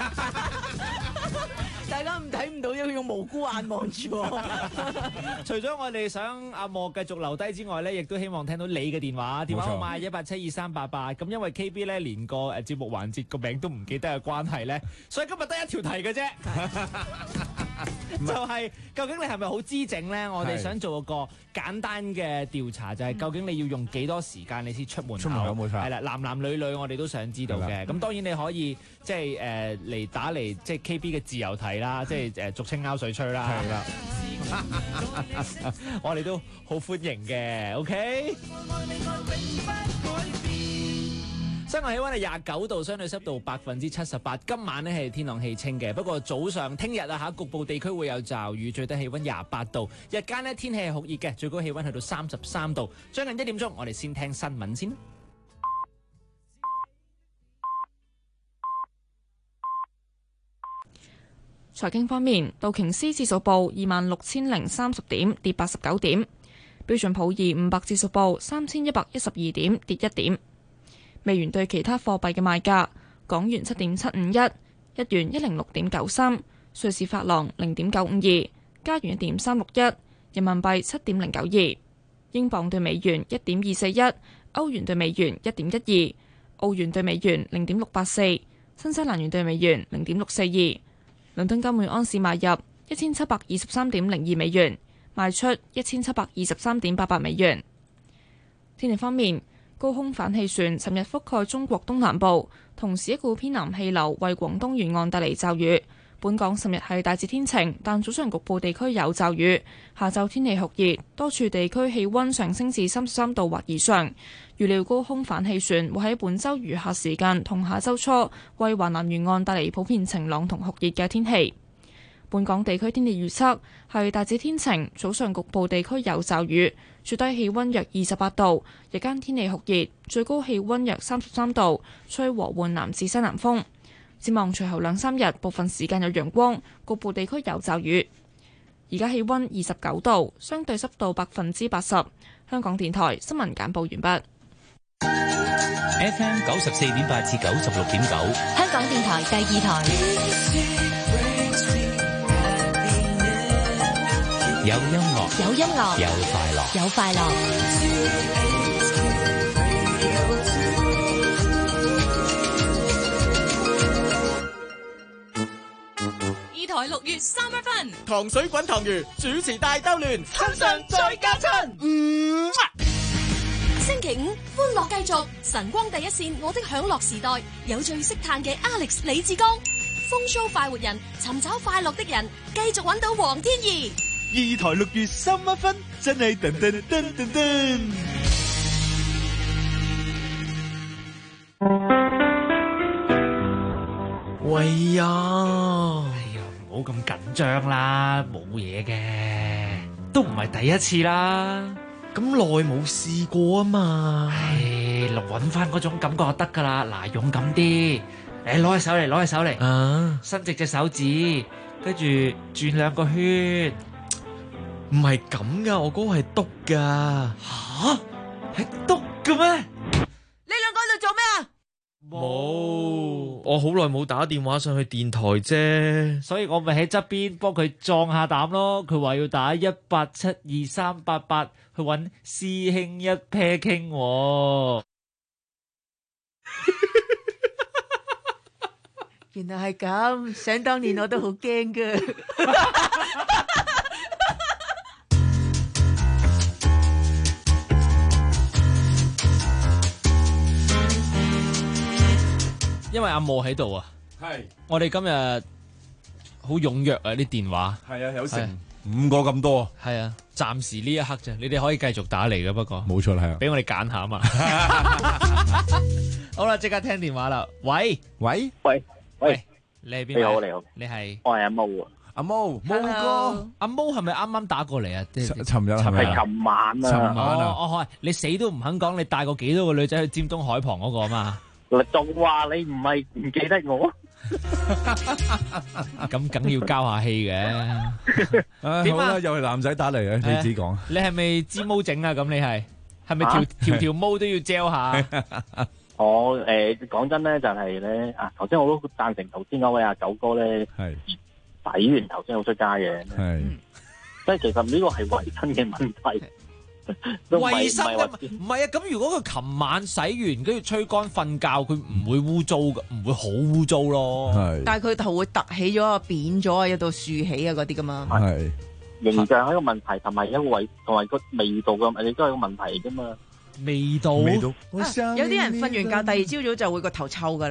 大家睇唔到，因為用無辜眼望住我。 除咗我哋想阿莫繼續留低之外咧，亦都希望聽到你嘅電話。電話號碼係1872388。咁因為 KB 咧連個節目環節個名都唔記得嘅關係咧，所以今日得一條題嘅啫。就係究竟你係咪好姿整咧？我哋想做個簡單嘅調查，就係究竟你要用幾多時間你先出門口？ 出門口冇錯。 係啦，男男女女我哋都想知道嘅。咁當然你可以即係嚟打嚟即係 KB 嘅自由題啦，即係俗稱拗水吹啦。 係啦， 我哋都好歡迎嘅。OK。 室外氣溫係29度，相對濕度78%。今晚呢係天朗氣清嘅，不過早上聽日啊嚇，局部地區會有驟雨，最低氣溫28度。日間呢天氣係酷熱嘅，最高氣溫去到33度。將近1點鐘，我哋先聽新聞先。 財經方面，道瓊斯指數報26,030點，跌89點；標準普爾500指數報3112點，跌1點。美元對其他貨幣嘅賣價：港元7.751，日元106.93，瑞士法郎0.952，加元1.361，人民幣7.092，英鎊對美元1.241，歐元對美元1.12，澳元對美元0.684，新西蘭元對美元0.642。倫敦金每安士買入1723.02美元，賣出1723.88美元。天氣方面，高空反氣旋尋日覆蓋中國東南部，同時一股偏南氣流為廣東沿岸帶嚟驟雨。本港尋日係大致天晴，但早上局部地區有驟雨。下晝天氣酷熱，多處地區氣溫上升至33度或以上。預料高空反氣旋會喺本週餘下時間同下週初為華南沿岸帶嚟普遍晴朗同酷熱嘅天氣。本港地區天氣預測係大致天晴，早上局部地區有驟雨，最低氣溫約28度，日間天氣酷熱，最高氣溫約33度，吹和緩南至西南風。展望隨後2-3日，部分時間有陽光，局部地區有驟雨。而家氣溫29度，相對濕度80%。香港電台新聞簡報完畢。 FM 94.8至96.9， 香港電台第2台。 有音樂， 有音樂， 有快樂， 有快樂。 2台6月3分， 糖水滾糖魚主持大兜亂，親上再加親。 星期5歡樂繼續，晨光第一線，我的享樂時代，有最識嘆嘅 Alex 李志剛，風騷快活人，尋找快樂的人，繼續揾到黃天怡。 2台6月3分，真係噔噔噔噔噔。 喂呀，唔好咁緊張啦，冇嘢嘅，都唔係第一次啦。 咁耐冇試過啊嘛， 揾翻嗰種感覺就得噶啦。嗱，勇敢啲，攞起手嚟，攞起手嚟，伸直隻手指，跟住轉2個圈。 唔係咁噶，我嗰個係篤噶。 吓？係篤嘅咩？ 你兩個喺度做咩啊？ 冇，我好耐冇打電話上去電台啫， 所以我咪喺側邊幫佢壯下膽咯。佢話要打1872388去揾師兄一 pair 傾。 原來係咁，想當年我都好驚噶。 因為阿莫喺度啊， 係我哋今日好踴躍啊啲電話， 係啊，有成5個咁多， 係啊，暫時呢一刻啫，你哋可以繼續打嚟嘅，不過冇錯啦，係啊， 俾我哋揀下啊嘛。好啦，即刻聽電話啦，喂，你係邊位？ 你好，你好， 你係？ 我係阿毛啊， 阿毛哥， 阿毛係咪啱啱打過嚟啊？ 尋日係咪啊？ 琴晚啊， 哦，你死都唔肯講，你帶過幾多個女仔去尖東海旁嗰個啊嘛？ 仲話你唔係唔記得我？ 咁梗要交下氣嘅。 點啊？又係男仔打嚟嘅，你自己講。 你係咪支毛整啊？咁你係咪條毛都要 gel 下？ 我講真咧，就係咧啊，頭先我都贊成頭先嗰位阿九哥咧，洗完頭先好出街嘅。係，即係其實呢個係衛生嘅問題。 衛生嘅唔係啊，咁如果佢琴晚洗完跟住吹乾瞓覺，佢唔會污糟噶，唔會好污糟咯。係， 但係佢頭會凸起咗啊，扁咗啊，有度豎起啊嗰啲噶嘛。 係，形象係一個問題，同埋一個同埋個味道嘅，你都係個問題啫嘛。 味道， 有啲人瞓完覺第2朝早就會個頭臭噶啦。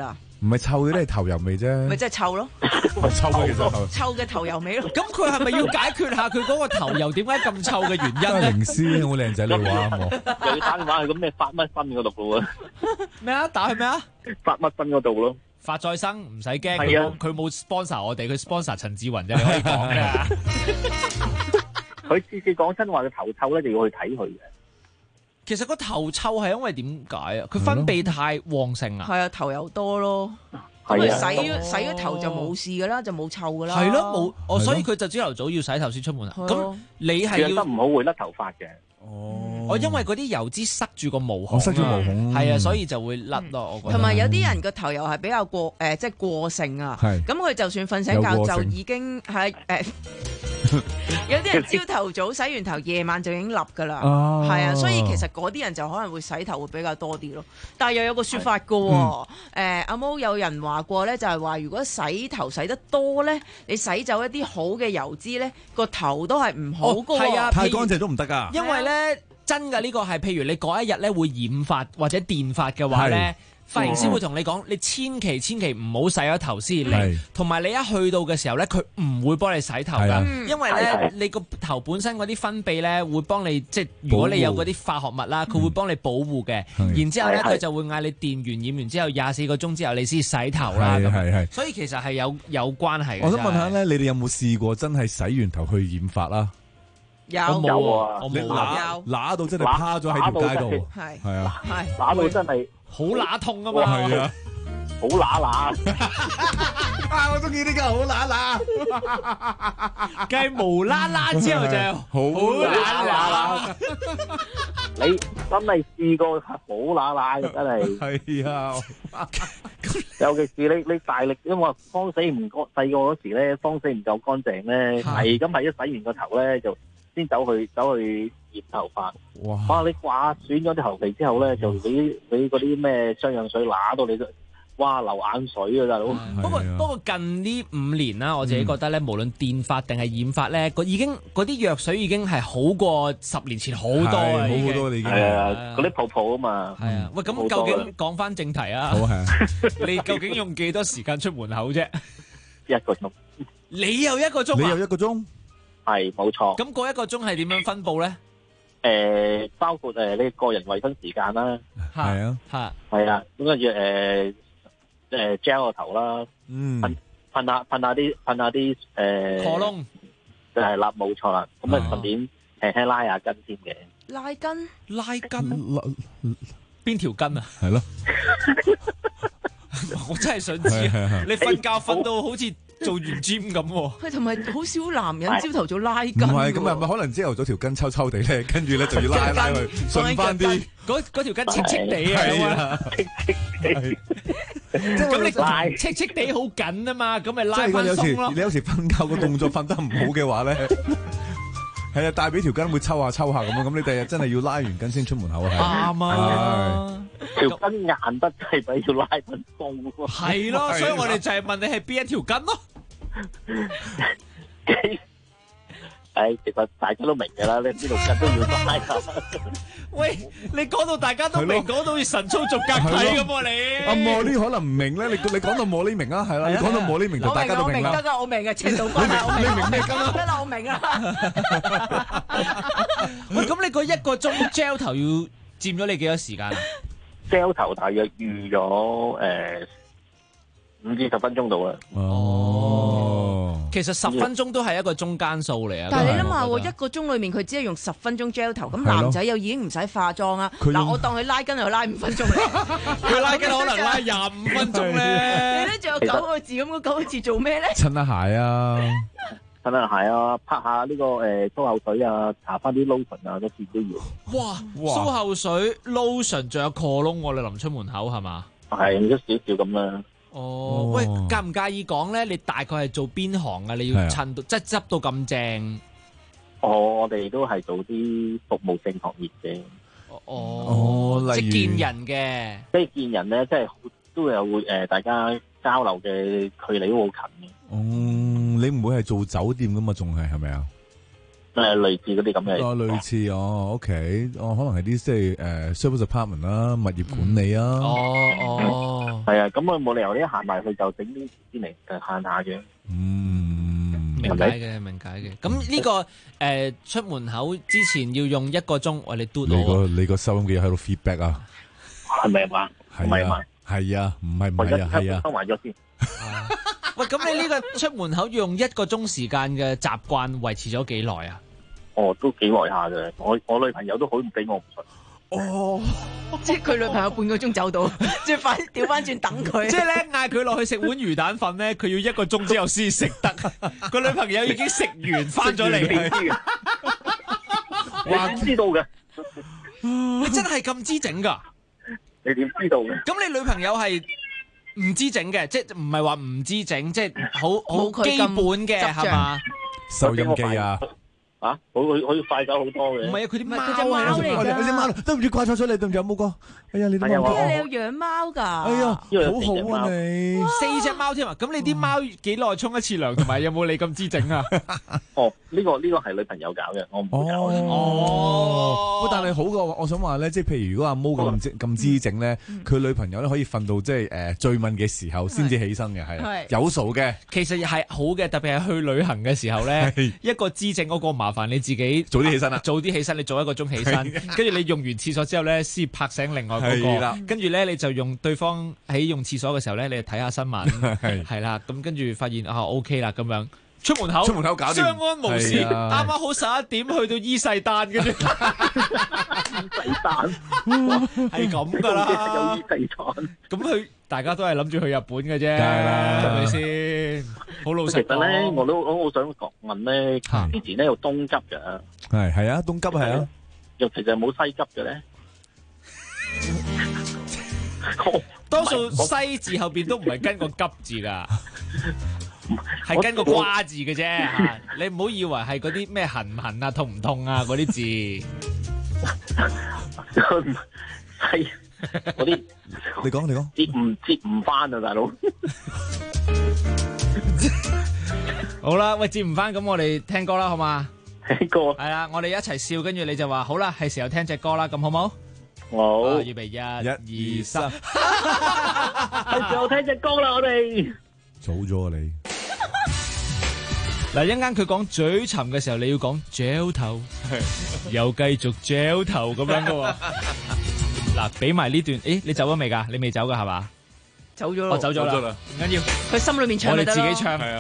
唔係臭嘅都係頭油味啫。 咪即係臭咯， 臭嘅其實頭。 臭嘅頭油味咯。 咁佢係咪要解決下佢嗰個頭油點解咁臭嘅原因咧？ 靈師好靚仔你話我。 又要打電話去咁咩發乜分嗰度咯喎？ 咩啊？打去咩啊？ 發乜分嗰度咯？ 發再生唔使驚， 係啊佢冇 sponsor 我哋，佢 sponsor 陳志雲啫，你可以講嘅。 佢次次講真話嘅頭臭咧，就要去睇佢嘅。 其實個頭臭係因為點解啊？佢分泌太旺盛啊？ 係啊，頭油多咯。咁佢洗咗頭就冇事噶啦，就冇臭噶啦。 係咯，冇所以佢就朝頭早要洗頭先出門。咁你係要得唔好會甩頭髮嘅。 哦，因為嗰啲油脂塞住個毛孔， 塞住毛孔， 係啊，所以就會甩咯。我覺得。 同埋有啲人個頭油係比較即係過盛啊。咁佢就算瞓醒覺就已經係有啲人朝頭早洗完頭，夜晚就已經笠㗎啦，係啊，所以其實嗰啲人就可能會洗頭會比較多啲咯。但係又有個説法㗎喎，阿毛有人話過咧，就係話如果洗頭洗得多咧，你洗走一啲好嘅油脂咧，個頭都係唔好㗎喎。 係啊， 太乾淨都唔得㗎。 因為咧真㗎呢個係，譬如你嗰一日咧會染髮或者電髮嘅話咧。髮型師會同你講，你千祈唔好洗咗頭先嚟，同埋你一去到嘅時候咧，佢唔會幫你洗頭㗎，因為咧你個頭本身嗰啲分泌咧會幫你，即係如果你有嗰啲化學物啦，佢會幫你保護嘅。然之後咧，佢就會嗌你電完染完之後24個鐘之後你先洗頭啦。 係， 所以其實係有關係嘅。 我想問下咧，你哋有冇試過真係洗完頭去染髮啦？ 有啊， 你揦到真係趴咗喺條街度，係啊， 揦到真係。 好乸痛啊嘛， 係啊， 好乸乸啊！我中意呢個好乸乸， 梗係無啦啦之後就好乸乸。 你真係試過好乸乸嘅真係。 係啊， 尤其是你大力，因為方死唔乾，細個嗰時咧方死唔夠乾淨咧，係咁係一洗完個頭咧就先走去染頭髮。哇！你掛損咗啲頭皮之後咧，就俾嗰啲咩雙氧水揦到你都，哇流眼水啊大佬！ 不過近呢5年啦，我自己覺得咧，無論電髮定係染髮咧，嗰啲藥水已經係好過10年前好多啊， 好多你已經係啊，嗰啲泡泡啊嘛。 係啊，喂，咁究竟講翻正題啊？ 好係。 你究竟用幾多時間出門口啫 ？1個鐘。 你有1個鐘？ 你有1個鐘？ 係冇錯。 咁嗰1個鐘係點樣分佈咧？ 包括你個人衛生時間啦， 係啊， 係啊，咁跟住gel 個頭啦，噴下啲陀窿， 就係啦，冇錯啦，咁啊順便輕拉下筋添嘅。 拉筋？ 邊條筋啊？ 係咯， 我真係想知，你瞓覺瞓到好似做完 gym 咁喎。 佢同埋好少男人朝頭早拉筋。 唔係，咁係咪可能朝頭早條筋抽抽地咧，跟住咧就要拉佢順翻啲。 嗰條筋戚戚地啊，戚戚地。咁你戚戚地好緊啊嘛，咁咪拉翻鬆咯。 你有時瞓覺個動作瞓得唔好嘅話咧，係啊，大髀條筋會抽下咁樣，咁你第日真係要拉完筋先出門口係。 啱啊！ 條筋硬得滯，咪要拉筋鬆咯。 係咯，所以我哋就係問你係邊一條筋咯。 其實大家都明㗎啦，你邊度筋都要拉筋。 喂，你講到大家都明，講到好似神操逐格睇咁喎你。 阿莫呢可能唔明咧，你講到莫呢明啊，係啦，你講到莫呢明就大家都明啦。 得㗎，我明嘅，赤道軍啊， 你明咩筋啊？ 得啦，我明啊。 喂，咁你嗰1個鐘 gel 頭要佔咗你幾多時間啊 ？gel 頭大約預咗5至10分鐘到啦。 哦，其實10分鐘都係一個中間數嚟啊。 但係你諗下喎，1個鐘裏面佢只係用10分鐘 gel 頭，咁男仔又已經唔使化妝啊。嗱，我當佢拉筋又拉5分鐘嚟， 佢拉筋可能拉25分鐘咧。 你咧仲有9個字咁，嗰9個字做咩咧？ 襯下鞋啊！ 襯下鞋啊，拍下呢個粗口水啊，搽翻啲 lotion 啊，嗰啲都要。 哇！粗口水、lotion， 仲有 cologne 喎，你臨出門口係嘛？ 係咁少少咁啦。 哦，喂，介唔介意講咧？你大概係做邊行啊？你要襯到即係執到咁正？ 我哋都係做啲服務性行業嘅。 即係見人嘅。 即係見人咧，即係都有會大家交流嘅距離都好近嘅。 你唔會係做酒店噶嘛？仲係咪啊？ 類似嗰啲咁嘅。 類似OK，可能係啲即係service apartment 啦，物業管理啊。 係啊，咁我冇理由呢行埋去就整啲先嚟行下嘅。 明解嘅，明解嘅。咁呢個出門口之前要用1個鐘，我哋嘟我。 你個收音機喺度 feedback 啊？ 係咪啊？ 係啊，係啊，唔係啊，係啊。 收埋咗先。 喂，咁你呢個出門口要用1個鐘時間嘅習慣維持咗幾耐啊？ 哦，都幾耐下嘅。我女朋友都好唔俾我唔信。 哦，即係佢女朋友半個鐘走到，即係調翻轉等佢。 即係咧嗌佢落去食碗魚蛋粉咧，佢要1個鐘之後先食得。個女朋友已經食完翻咗嚟。 哇，點知道嘅？ 你真係咁知整㗎？ 你點知道嘅？ 咁你女朋友係唔知整嘅，即係唔係話唔知整，即係好基本嘅係嘛？ 收音機啊！ 啊，可以快走好多嘅。 唔係啊，佢啲貓佢隻貓嚟㗎。 隻貓對唔住掛錯咗你，對唔住冇哥。哎呀，你啲貓。 你有養貓㗎？ 哎呀，好好啊你。 4隻貓添啊！咁你啲貓幾耐沖一次涼，同埋有冇你咁知整啊？ 哦，呢個係女朋友搞嘅，我唔會搞嘅。 哦，但係好過我想話咧，即係譬如如果阿毛咁知整咧，佢女朋友咧可以瞓到即係醉瞓嘅時候先至起身嘅，係有數嘅。 其實係好嘅，特別係去旅行嘅時候咧，一個知整嗰個麻煩你自己早啲起身啦， 早啲起身，你早1個鐘起身，跟住你用完廁所之後咧，先拍醒另外嗰個，跟住咧你就用對方喺用廁所嘅時候咧，你就睇下新聞，係啦，咁跟住發現OK 啦咁樣。出門口搞掂，相安無事。啱啱好11點去到伊勢丹，跟住伊勢丹係咁噶啦。 有伊勢丹， 咁佢大家都係諗住去日本嘅啫，係咪先？好老實講。其實咧，我好想問咧，之前咧有東急嘅， 係啊，東急係啊， 又其實冇西急嘅咧。 多數西字後邊都唔係跟個急字噶。係跟個瓜字嘅啫，你唔好以為係嗰啲咩痕唔痕啊、痛唔痛啊嗰啲字。 係嗰啲， 你講， 接唔翻啊，大佬。 好啦，喂，接唔翻，咁我哋聽歌啦，好嘛？ 聽歌。 係啦，我哋一齊笑，跟住你就話好啦，係時候聽隻歌啦，咁好冇？ 好。 預備1、2、3。 係時候聽隻歌啦，我哋。 早咗啊你！ 嗱，一陣間佢講嘴沉嘅時候，你要講嚼頭，又繼續嚼頭咁樣噶喎。嗱，俾埋呢段，你走咗未㗎？你未走㗎係嘛？ 走咗咯。 我走咗啦，唔緊要。 佢心裏面唱咪得咯。 我哋自己唱。係啊。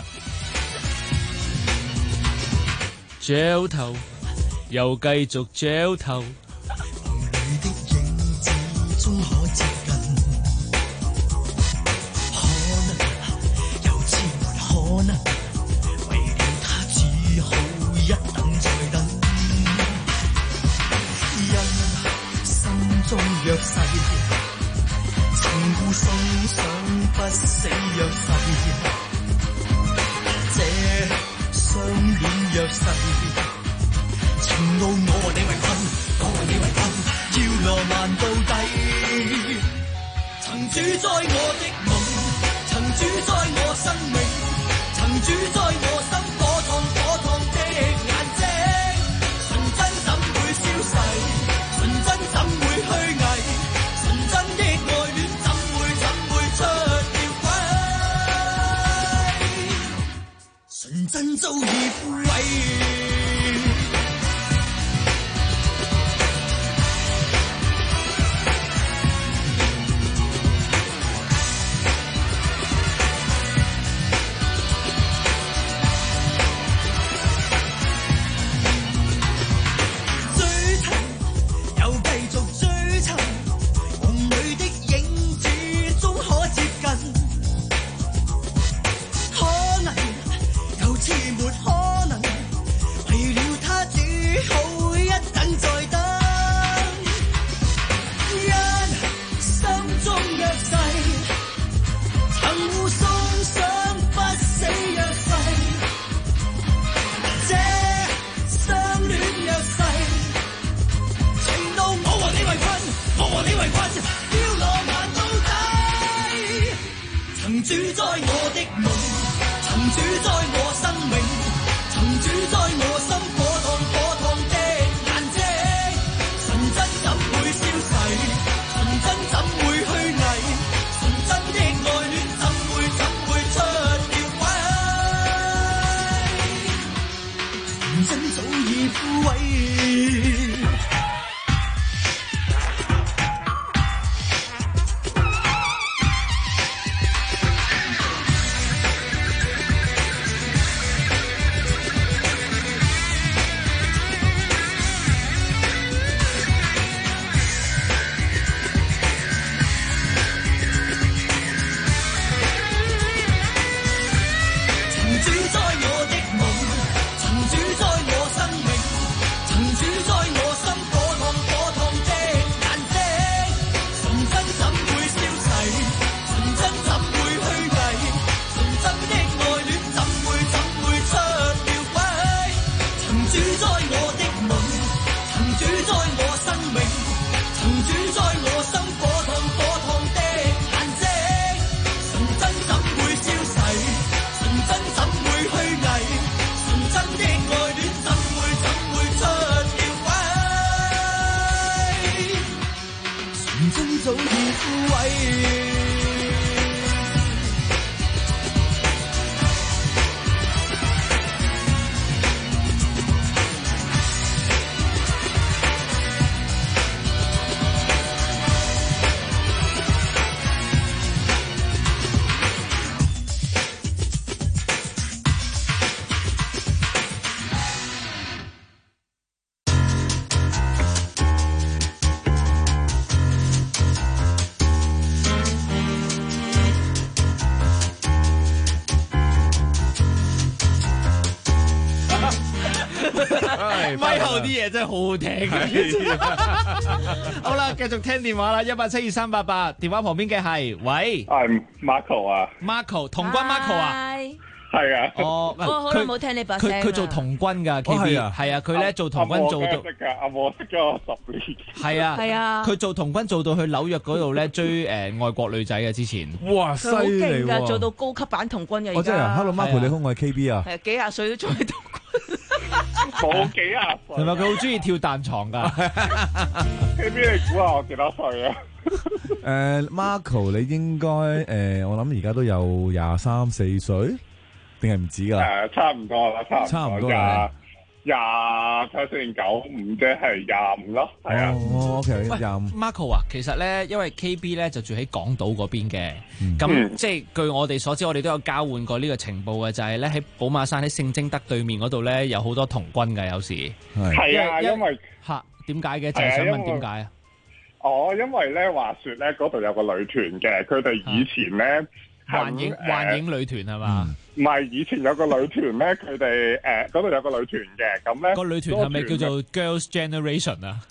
嚼頭，又繼續嚼頭。 為了他只好一等再等，因心中約誓，情互送上不死約誓，這相戀約誓，情路我和你為困，我和你為困，要浪漫到底，曾主宰我的夢，曾主宰我生命，曾主宰我心，火燙的眼睛，純真怎會消逝？純真怎會虛偽？純真的愛戀怎會出了軌？純真早已枯萎。主宰我的夢，曾主宰我生命，曾主宰我心，火燙的眼睛，純真怎會消逝？純真怎會虛偽？純真的咪後啲嘢真係好好聽。好啦，繼續聽電話啦，1872388，電話旁邊嘅係，喂， 係 Marco 啊 ，Marco，童軍 Marco 啊。 係啊， 好耐冇聽你把聲啦。 佢做童軍㗎 ，KB 係啊，佢咧做童軍做到， 阿我識咗我10年。 係啊，係啊，佢做童軍做到去紐約嗰度咧追外國女仔嘅之前， 哇，犀利喎！ 做到高級版童軍嘅而家。 我真係 ，Hello Marco，你好，我係 KB 啊。 係幾廿歲都做喺童軍。 冇幾廿歲。 係咪佢好中意跳彈床㗎 ？KB 你估下我幾多歲啊 ？Marco 你應該我諗而家都有23、24歲。定係唔止㗎？ 差唔多啦， 差唔多啦。 睇下先95即係25咯，係啊。 哦 ，OK， 25。 Marco 啊，其實咧，因為 KB 咧就住喺港島嗰邊嘅，咁即係據我哋所知，我哋都有交換過呢個情報嘅，就係咧喺寶馬山喺聖貞德對面嗰度咧有好多童軍㗎，有時係啊，因為點解嘅？就係想問點解啊？ 因為咧話説咧嗰度有個女團嘅，佢哋以前咧。 幻影女團係嘛？ 唔係，以前有個女團咧，佢哋嗰度有個女團嘅，咁咧個女團係咪叫做 Girls Generation 啊？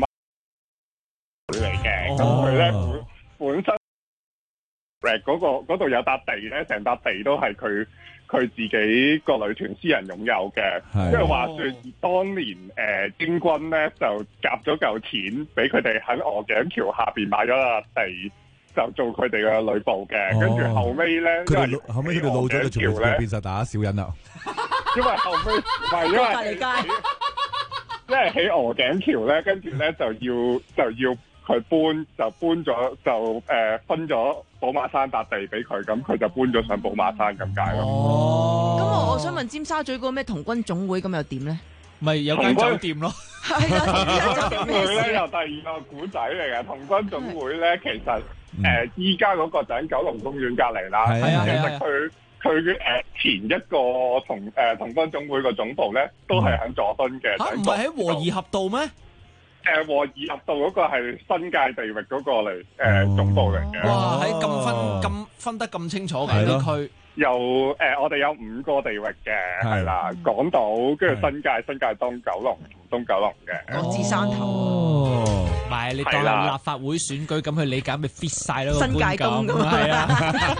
嚟嘅，咁佢咧本身嗰度有笪地咧，成笪地都係佢自己個女團私人擁有嘅。即係話説，當年英軍咧就夾咗嚿錢俾佢哋喺鵝頸橋下邊買咗笪地。就做佢哋嘅女部嘅，跟住後尾咧，後尾佢哋老咗就做變晒打小人啦。 因為後尾唔係因為隔離街，因為喺鵝頸橋咧，跟住咧就要佢搬咗就分咗寶馬山笪地俾佢，咁佢就搬咗上寶馬山咁解咯。 咁我想問尖沙咀嗰個咩童軍總會咁又點咧？ 咪有間酒店咯。 係啊，童軍總會咧又第二個古仔嚟嘅。童軍總會咧其實。依家嗰個就喺九龍公園隔離啦。其實佢前一個童軍總會個總部咧，都係喺佐敦嘅。 唔係喺和宜合道咩？ 和宜合道嗰個係新界地域嗰個嚟總部嚟嘅。 哇！喺咁分得咁清楚嘅啲區。 我哋有5個地域嘅，係啦，港島，跟住新界東九龍同東九龍嘅。 各自山頭。 唔係你當係立法會選舉咁去理解，咪 fit 晒咯。 新界東咁係啊。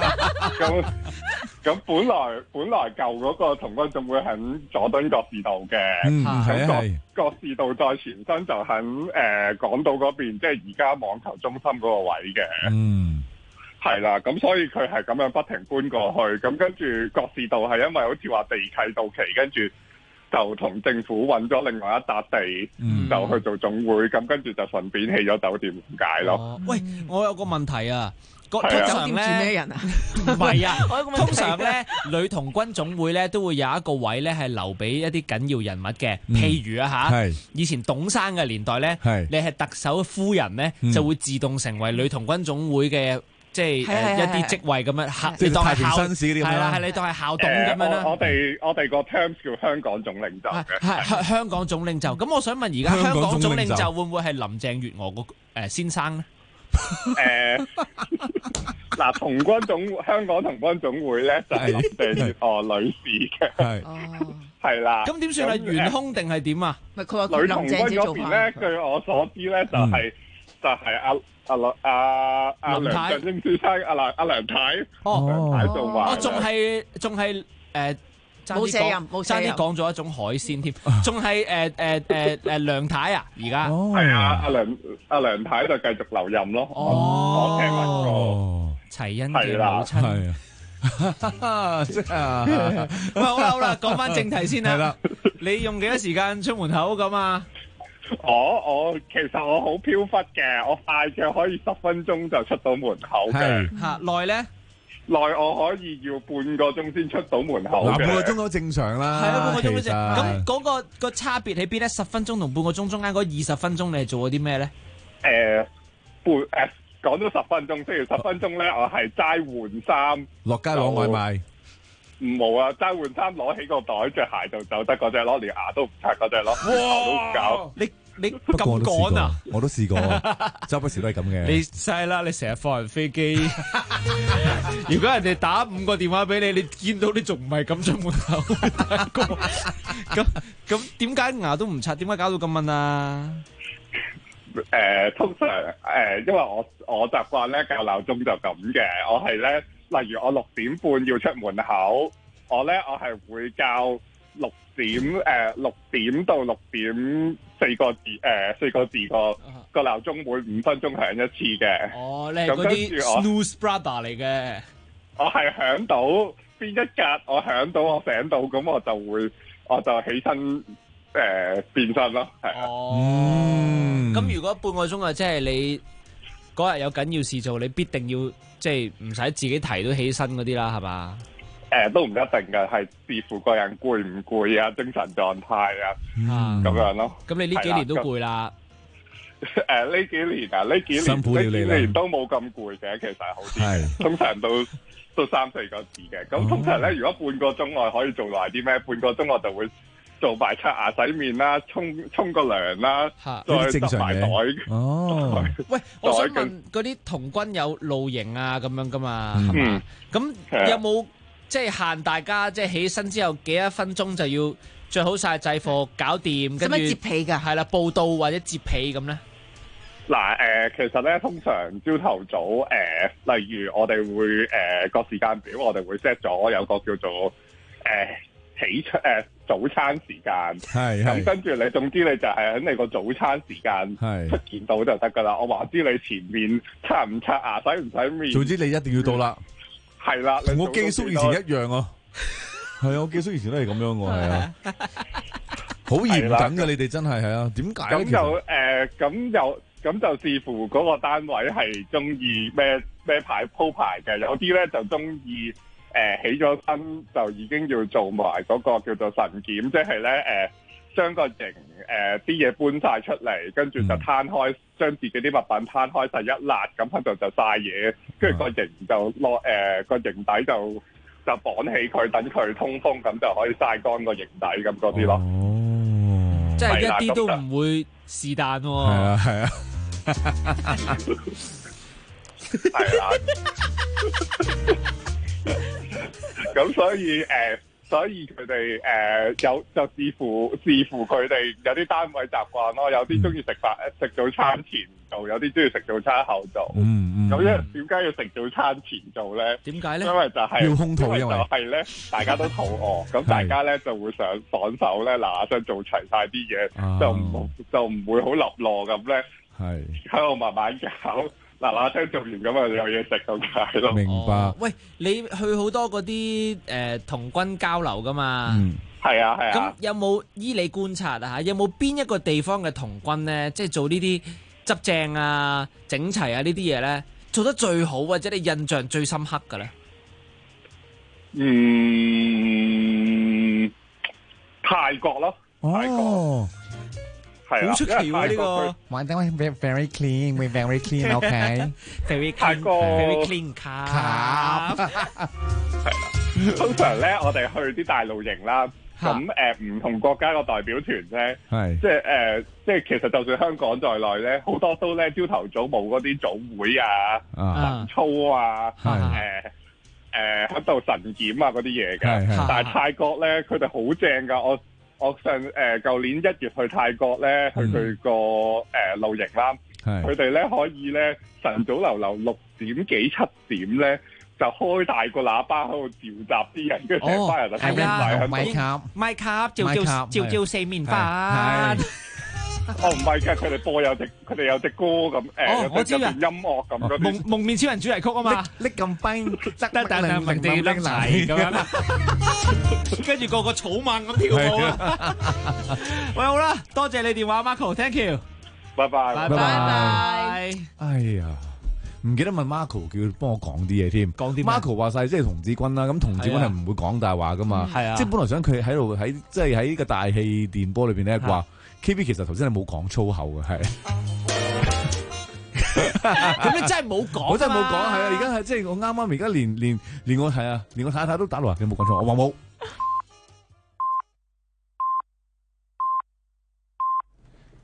咁本來舊嗰個童軍總會喺佐敦覺士道嘅，咁覺士道再前身就喺港島嗰邊，即係而家網球中心嗰個位嘅。係啦，咁所以佢係咁樣不停搬過去，咁跟住覺士道係因為好似話地契到期，跟住就同政府揾咗另外一笪地，就去做總會，咁跟住就順便起咗酒店咁解咯。 喂，我有個問題啊，通常酒店住咩人啊？ 唔係啊，通常咧女童軍總會咧都會有一個位咧係留俾一啲緊要人物嘅，譬如啊嚇，以前董生嘅年代咧，你係特首夫人咧，就會自動成為女童軍總會嘅。即係一啲職位咁樣， 你當係太平紳士嗰啲係啦，係你當係校董咁樣啦。 我哋個 terms 叫香港總領袖嘅， 係香港總領袖。咁我想問，而家香港總領袖會唔會係林鄭月娥個先生咧？ 嗱，香港童軍總會咧就係林鄭月娥女士嘅，係啦。 咁點算係元兇定係點啊？ 女童軍嗰邊咧，據我所知咧就係阿梁振英先生，阿梁太，梁太做埋。 仲係冇卸任， 差啲講咗一種海鮮添，仲係梁太啊，而家係啊，阿梁太就繼續留任咯。我聽聞過齊恩嘅母親。 即係好啦，講翻正題先啦。你用幾多時間出門口咁啊？ 其實我好飄忽嘅，我快嘅可以10分鐘就出到門口嘅。 嚇耐咧？ 耐我可以要半個鐘先出到門口嘅。 半個鐘都正常啦。 係啊，半個鐘都正常。咁嗰個差別喺邊咧？10分鐘同半個鐘中間嗰20分鐘，你係做咗啲咩咧？ 講咗10分鐘，譬如10分鐘咧，我係齋換衫， 落街攞外賣。 冇啊！齋換衫，攞起個袋，着鞋就走得嗰隻咯，連牙都唔刷嗰隻咯，牙都唔搞。 你不過我咁都試過趕啊？ 我都試過，周不時都係咁嘅。 你嘥啦！你成日放人飛機，如果人哋打5個電話俾你，你見到你仲唔係咁出門口？大哥，咁點解牙都唔刷？點解搞到咁問啊？ 通常因為我習慣咧校鬧鐘就咁嘅，我係咧，例如我6點半要出門口，我係會校6點到6點4個字個鬧鐘每5分鐘響一次嘅。 哦，你係嗰啲 snooze brother 嚟嘅。 我係響到邊一格，我響到我醒到，咁我就起身變身咯，係啊。 咁如果半個鐘啊，即係你嗰日有緊要事做，你必定要即係唔使自己提都起身嗰啲啦，係嘛？ 都唔一定嘅，係視乎個人攰唔攰啊，精神狀態啊，咁樣咯。 咁你呢幾年都攰啦？ 呢幾年辛苦了你啦。 呢幾年都冇咁攰嘅，其實好啲。通常都3-4個字嘅。咁通常咧，如果半個鐘我可以做埋啲咩？半個鐘我就會做埋刷牙、洗面啦，沖個涼啦，再執埋袋。 哦， 喂，我想問嗰啲童軍有露營啊咁樣噶嘛？係嘛？咁有冇即係限大家即係起身之後幾多分鐘就要着好晒制服搞掂，跟住摺被㗎？ 係啦，報到或者摺被咁咧？ 嗱其實咧，通常朝頭早例如我哋會個時間表，我哋會 set 咗有個叫做早餐時間，咁跟住你，總之你就係喺你個早餐時間出現到就得噶啦。我話知你前面刷唔刷牙、洗唔洗面， 總之你一定要到啦。 係啦， 同我寄宿以前一樣啊。係啊，我寄宿以前都係咁樣喎，係啊。好嚴謹嘅，你哋真係啊？點解咧？ 咁就視乎嗰個單位係中意咩牌鋪排嘅，有啲咧就中意起咗身就已經要做埋嗰個叫做晨檢，即係咧將個營啲嘢搬晒出嚟，跟住就攤開，將自己啲物品攤開晒一辣，咁喺度就曬嘢，跟住個營就落個營底就綁起佢，等佢通風，咁就可以曬乾個營底咁嗰啲咯。 即係一啲都唔會是但喎。 係啊，係啊。 係啦。咁所以佢哋就視乎佢哋有啲單位習慣咯，有啲中意食早餐前做，有啲中意食早餐後做。咁因為點解要食早餐前做咧？ 點解咧？ 因為就係要空肚，因為就係咧，大家都肚餓，咁大家咧就會想爽手咧，嗱想做齊晒啲嘢，就唔會好立落咁咧，喺度慢慢搞。嗱聲做完咁啊，有嘢食咁解咯。 明白。 喂，你去好多嗰啲童軍交流噶嘛？ 係啊係啊。 咁有冇依你觀察啊？有冇邊一個地方嘅童軍咧，即係做呢啲執正啊、整齊啊呢啲嘢咧，做得最好或者你印象最深刻嘅咧？ 泰國咯。泰國。 好出奇喎呢個。 玩得 very clean，we very clean，OK。very clean，very clean 卡。 係啦。通常咧，我哋去啲大露營啦，咁唔同國家個代表團咧，即係其實就算香港在內咧，好多都咧朝頭早冇嗰啲早會啊、晨操啊、喺度晨檢啊嗰啲嘢嘅。但係泰國咧，佢哋好正㗎，我上舊年1月去泰國咧，去佢個露營啦，佢哋咧可以咧晨早流流6點幾7點咧就開大個喇叭喺度召集啲人，跟住成班人就係啊，麥卡照四面飯。 哦，唔係㗎，佢哋有隻歌咁， 我知啦， 音樂咁嗰啲蒙面超人主題曲啊嘛， 拎咁冰， 得但係明地拎齊咁樣，跟住個個草蜢咁跳舞啊！喂，好啦，多謝你電話 Marco，thank you， 拜拜， 拜拜。 哎呀，唔記得問 Marco 叫佢幫我講啲嘢添。 講啲 Marco 話晒即係童子軍啦，咁童子軍係唔會講大話噶嘛，即係本來想佢喺度即係喺個大氣電波裏邊咧話。KB 其實頭先係冇講粗口嘅，係。 咁你真係冇講， 我真係冇講，係啊！而家係即係我啱啱而家連我係啊，連我太太都打落嚟，你冇講錯，我話冇。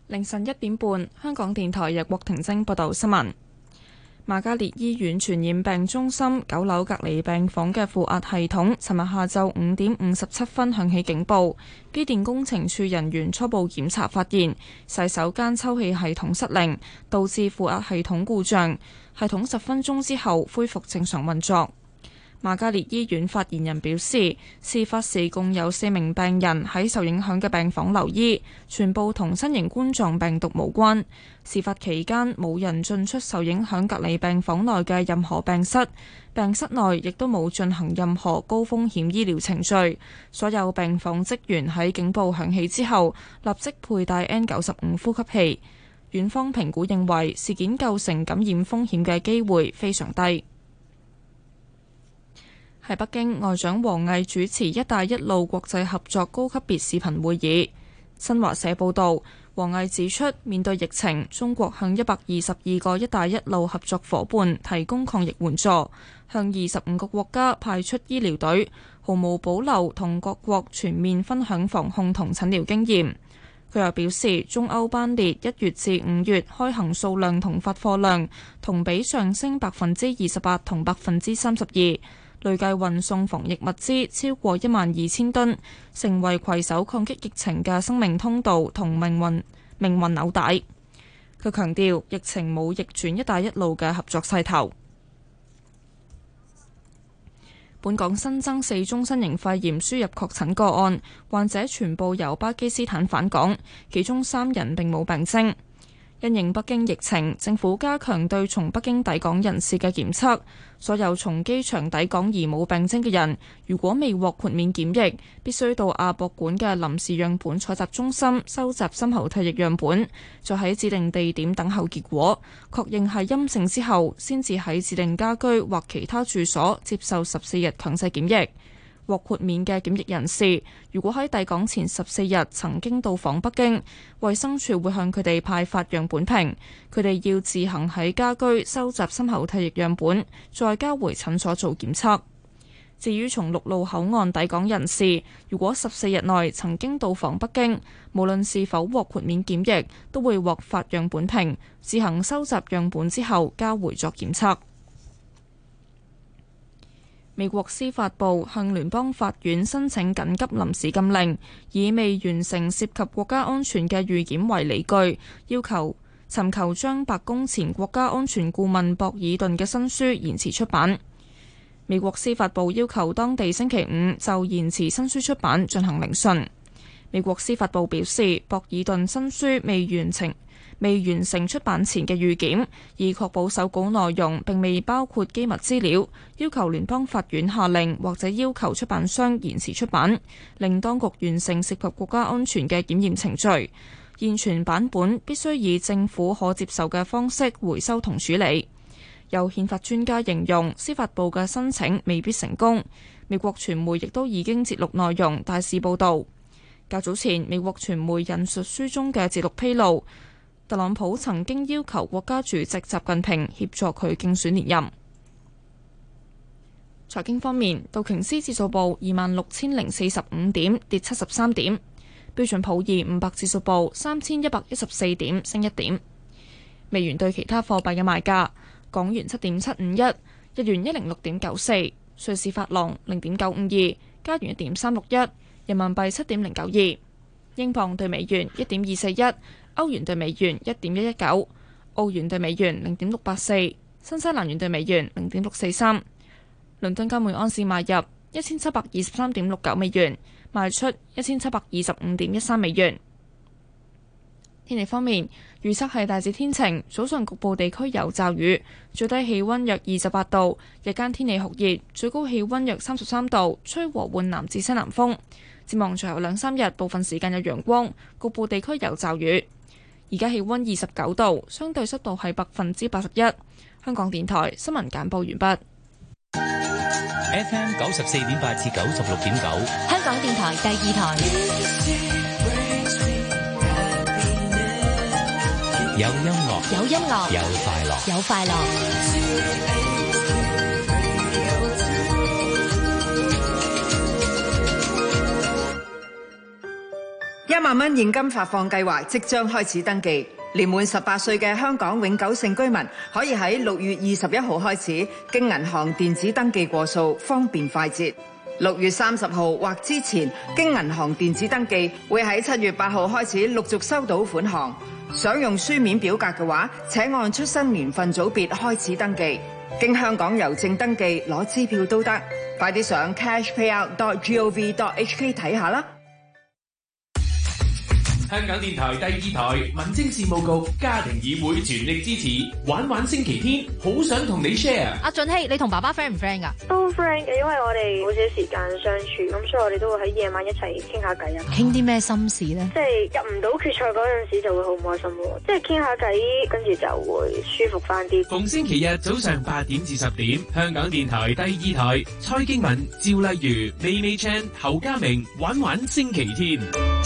凌晨1點半，香港電台由郭婷晶報道新聞。瑪嘉烈醫院傳染病中心9樓隔離病房嘅負壓系統，尋日下晝5點57分響起警報。機電工程處人員初步檢查發現，洗手間抽氣系統失靈，導致負壓系統故障。系統10分鐘之後恢復正常運作。瑪嘉烈醫院發言人表示，事發時共有4名病人喺受影響嘅病房留醫，全部同新型冠狀病毒無關。事發期間冇人進出受影響隔離病房內嘅任何病室，病室內亦都冇進行任何高風險醫療程序。所有病房職員喺警報響起之後，立即佩戴 N95 呼吸器。院方評估認為事件構成感染風險嘅機會非常低。喺北京，外長王毅主持「一帶一路」國際合作高級別視頻會議。新華社報導，王毅指出，面對疫情，中國向122個「一帶一路」合作伙伴提供抗疫援助，向25個國家派出醫療隊，毫無保留同各國全面分享防控同診療經驗。佢又表示，中歐班列1月至5月開行數量同發貨量同比上升28%同32%。累計運送防疫物資超過12000噸，成為攜手抗擊疫情嘅生命通道同命運紐帶。佢強調，疫情冇逆轉一帶一路嘅合作勢頭。本港新增4宗新型肺炎輸入確診個案，患者全部由巴基斯坦返港，其中3人並冇病徵。因應北京疫情，政府加強對從北京抵港人士嘅檢測。所有從機場抵港而冇病徵嘅人，如果未獲豁免檢疫，必須到亞博館嘅臨時樣本採集中心收集深喉唾液樣本，再喺指定地點等候結果，確認係陰性之後，先至喺指定家居或其他住所接受14日強制檢疫。獲豁免嘅檢疫人士，如果喺抵港前14日曾經到訪北京，衛生署會向佢哋派發樣本瓶，佢哋要自行喺家居收集深喉唾液樣本，再交回診所做檢測。至於從陸路口岸抵港人士，如果14日內曾經到訪北京，無論是否獲豁免檢疫，都會獲發樣本瓶，自行收集樣本之後交回作檢測。美國司法部向聯邦法院申請緊急臨時禁令，以未完成涉及國家安全嘅預檢為理據，尋求將白宮前國家安全顧問博爾頓嘅新書延遲出版。美國司法部要求當地星期5就延遲新書出版進行聆訊。美國司法部表示，博爾頓新書未完成出版前嘅預檢，以確保手稿內容並未包括機密資料，要求聯邦法院下令或者要求出版商延遲出版，令當局完成涉及國家安全嘅檢驗程序。現存版本必須以政府可接受嘅方式回收同處理。有憲法專家形容司法部嘅申請未必成功。美國傳媒亦都已經節錄內容，大肆報導。較早前，美國傳媒引述書中嘅節錄披露，特朗普曾經要求國家主席習近平協助佢競選連任。財經方面，道瓊斯指數報26,045點，跌73點；標準普爾500指數報3114點，升1點。美元對其他貨幣嘅賣價：港元7.751，日元106.94，瑞士法郎0.952，加元1.361，人民幣7.092，英鎊對美元1.241。歐元對美元1.119，澳元對美元0.684，新西蘭元對美元0.643。倫敦金每安士買入1723.69美元，賣出1725.13美元。天氣方面，預測係大致天晴，早上局部地區有驟雨，最低氣溫約28度，日間天氣酷熱，最高氣溫約33度，吹和緩南至西南風。展望隨後2-3日，部分時間有陽光，局部地區有驟雨。而家氣溫29度，相對濕度係81%。香港電台新聞簡報完畢。 FM 94.8至96.9， 香港電台第2台。 有音樂， 有音樂， 有快樂， 有快樂。 1萬蚊現金發放計劃即將開始登記，年滿18歲嘅香港永久性居民可以喺6月21號開始經銀行電子登記過數，方便快捷。6月30號或之前經銀行電子登記，會喺7月8號開始陸續收到款項。想用書面表格嘅話，請按出生年份組別開始登記。經香港郵政登記攞支票都得，快啲上 cashpayout.gov.hk 睇下啦。 香港電台第2台民政事務局家庭議會全力支持玩玩星期天，好想同你 share。 阿俊熙，你同爸爸 friend 唔 friend 噶？ 都 friend 嘅，因為我哋好少時間相處，咁所以我哋都會喺夜晚一齊傾下偈啊。 傾啲咩心事咧？ 即係入唔到決賽嗰陣時就會好唔開心咯，即係傾下偈，跟住就會舒服翻啲。 逢星期日早上8點至10點，香港電台第2台，蔡經文、趙麗如、美美 Chan、侯家明玩玩星期天。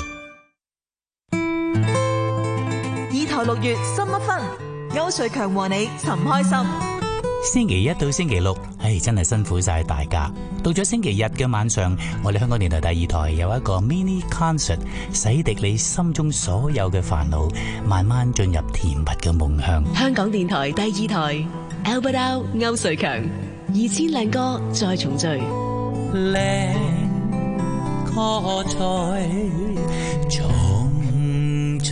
2台6月心一分，歐瑞強和你尋開心。 星期一到星期六，真係辛苦晒大家。到咗星期日嘅晚上，我哋香港電台第2台有一個 mini concert， 洗滌你心中所有嘅煩惱，慢慢進入甜蜜嘅夢鄉。 香港電台第2台 Albert Au 歐瑞強2000靚歌再重聚。 靚歌再重聚。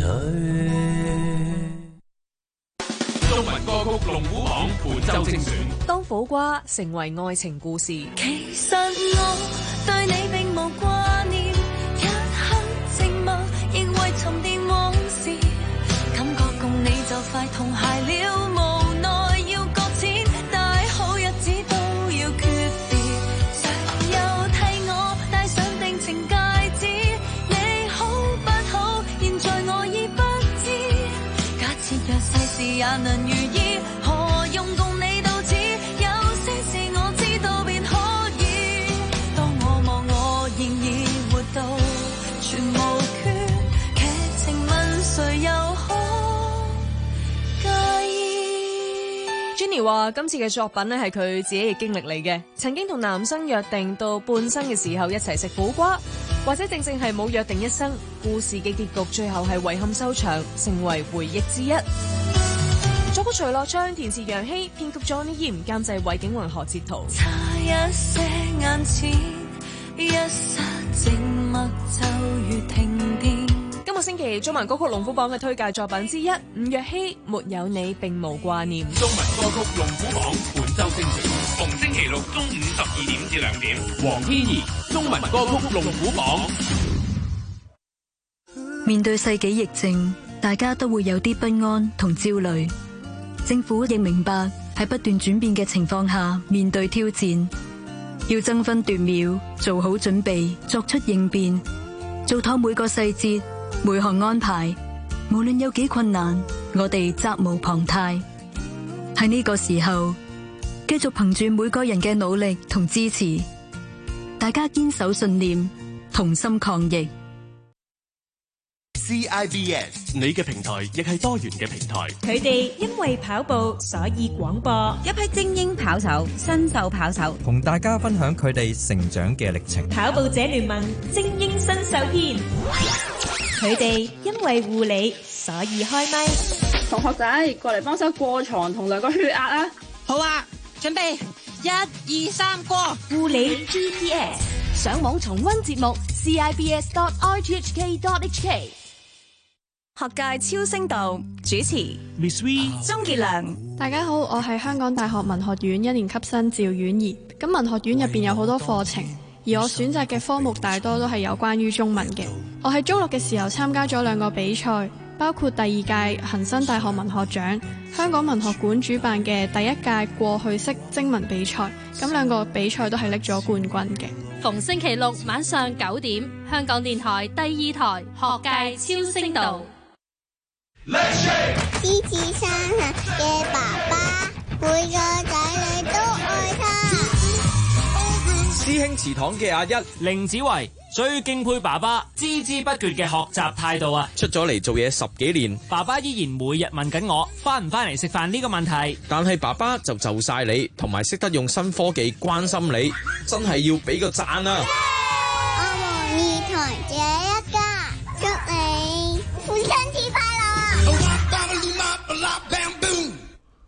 中文歌曲龍虎榜本周精選。 當苦瓜成為愛情故事， 其實我對你並無掛念，一刻靜默亦為沉澱往事，感覺共你就快同偕了，無奈要擱淺，大好日子都要訣別，誰又替我戴上定情戒指，你好不好現在我已不知，假設若世事也能如意，何用共你到此，有些事我知道便可以，當我望我仍已活到全無缺，劇情問誰又可介意。 Jenny 話今次嘅作品咧係佢自己嘅經歷嚟嘅，曾經同男生約定到半生嘅時候一齊食苦瓜，或者正正係冇約定一生，故事嘅結局最後係遺憾收場，成為回憶之一。作曲徐樂章，填詞楊希，編曲 Johnny Yim，監製韋景雲、何哲圖。 差一些眼前，一剎靜默就如停電。 今個星期中文歌曲龍虎榜嘅推介作品之一，伍若希沒有你並無掛念。 中文歌曲龍虎榜本周精選，逢星期六中午12點至2點。黃天怡，中文歌曲龍虎榜。 面對世紀疫症，大家都會有啲不安同焦慮。政府亦明白喺不斷轉變嘅情況下面對挑戰，要爭分奪秒做好準備，作出應變，做妥每個細節每項安排。無論有幾困難，我哋責無旁貸。喺呢個時候，繼續憑住每個人嘅努力同支持，大家堅守信念，同心抗疫。 CIBS 你嘅平台亦係多元嘅平台。 佢哋因為跑步所以廣播， 一批精英跑手、新秀跑手， 同大家分享佢哋成長嘅歷程。 跑步者聯盟精英新秀篇，佢哋因為護理所以開咪。 同學仔過嚟幫手過床同量個血壓啊！ 好啊，準備1、2、3過。 護理 GPS 上網重溫節目 CIBS.RTHK.HK。 學界超聲道主持 Miss V、 鍾傑良。 大家好，我係香港大學文學院1年級生趙婉儀。咁文學院入邊有好多課程，而我選擇嘅科目大多都係有關於中文嘅。我喺中六嘅時候參加咗2個比賽，包括第2屆恒生大學文學獎、香港文學館主辦嘅第1屆過去式徵文比賽。咁2個比賽都係拎咗冠軍嘅。 逢星期六晚上9點，香港電台第2台學界超聲道。 獅子山下嘅爸爸，每個仔女都愛他。 師兄祠堂嘅阿一，凌子維最敬佩爸爸孜孜不倦嘅學習態度啊！ 出咗嚟做嘢10幾年， 爸爸依然每日問緊我翻唔翻嚟食飯呢個問題， 但係爸爸就晒你，同埋識得用新科技關心你，真係要俾個讚啊！ 我們2台這一家，祝你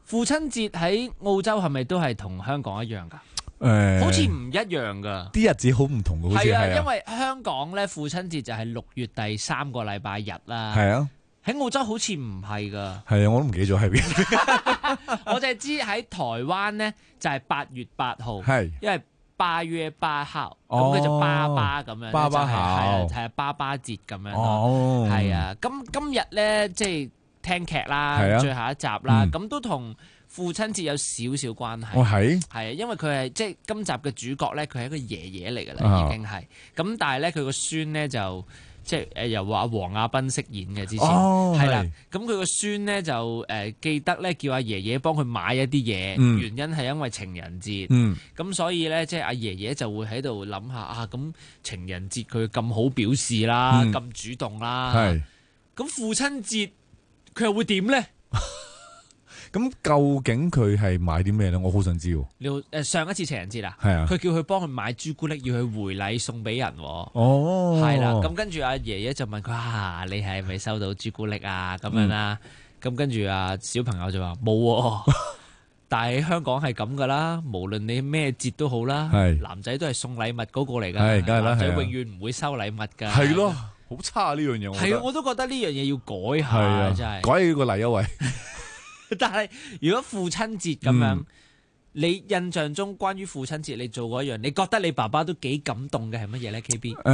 父親節喺澳洲係咪都係同香港一樣㗎？好似唔一樣㗎。 啲日子好唔同㗎，好似係因為香港咧父親節就係6月第3個禮拜日啦。 係啊。 喺澳洲好似唔係㗎。 係啊，我都唔記得咗喺邊。 我就係知喺台灣咧就係8月8號。 係。因為8月8號，咁佢就爸爸咁樣， 爸爸係爸爸節咁樣咯。係啊，今日咧即係聽劇啦，最後一集啦，咁都同父親節有少少關係。係啊，因為佢係即係今集嘅主角咧，佢係一個爺爺嚟㗎啦，已經係。咁但係咧，佢個孫咧就即係由話黃亞斌飾演嘅之前，係啦。咁佢個孫咧就記得咧叫阿爺爺幫佢買一啲嘢，原因係因為情人節。咁所以咧，即係阿爺爺就會喺度諗下啊，咁情人節佢咁好表示啦，咁主動啦。咁父親節佢又會點咧？ 咁究竟佢係買啲咩咧？我好想知喎。 上一次情人節啊， 佢叫佢幫佢買朱古力，要佢回禮送俾人。 係啦。咁跟住阿爺爺就問佢你係咪收到朱古力啊？咁樣啦。咁跟住小朋友就話冇。但係喺香港係咁噶啦，無論你咩節都好啦，男仔都係送禮物嗰個嚟噶，男仔永遠唔會收禮物噶。 係咯，好差呢樣嘢。 係啊，我都覺得呢樣嘢要改下，真係改呢個例一位。 但係如果父親節咁樣，你印象中關於父親節你做過一樣，你覺得你爸爸都幾感動嘅係乜嘢咧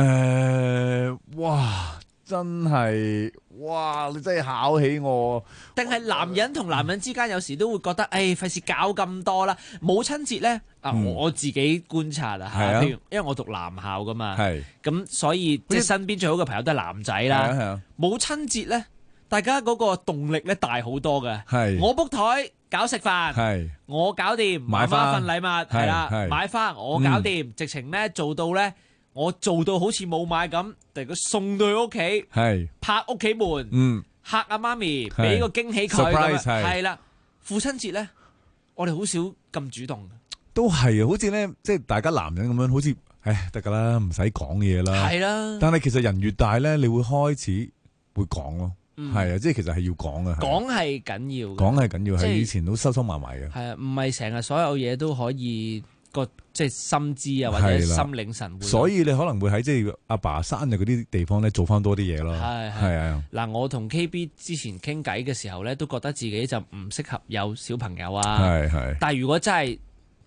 ？KB， 哇，真係哇，你真係考起我。 定係男人同男人之間有時都會覺得，費事搞咁多啦。母親節咧，我自己觀察啦，譬如因為我讀男校噶嘛，咁所以即係身邊最好嘅朋友都係男仔啦。母親節咧。大家嗰個動力咧大好多嘅，我 book 台搞食飯，我搞掂買花份禮物，係啦，買花我搞掂，直情咧做到咧，我做到好似冇買咁，但係佢送到佢屋企，拍屋企門，嚇阿媽咪，俾個驚喜佢咁樣，係啦。父親節咧，我哋好少咁主動， 都係好似咧，即係大家男人咁樣，好似得㗎啦，唔使講嘢啦， 係啦。 但係其實人越大咧，你會開始會講咯。係啊，即係其實係要講嘅， 講係緊要， 講係緊要，係以前都收收埋埋嘅。 係啊，唔係成日所有嘢都可以即係心知啊，或者心領神會。 所以你可能會喺即係阿爸生日嗰啲地方咧，做翻多啲嘢咯。係啊。 嗱，我同 KB 之前傾偈嘅時候咧，都覺得自己就唔適合有小朋友啊。 係。 但係如果真係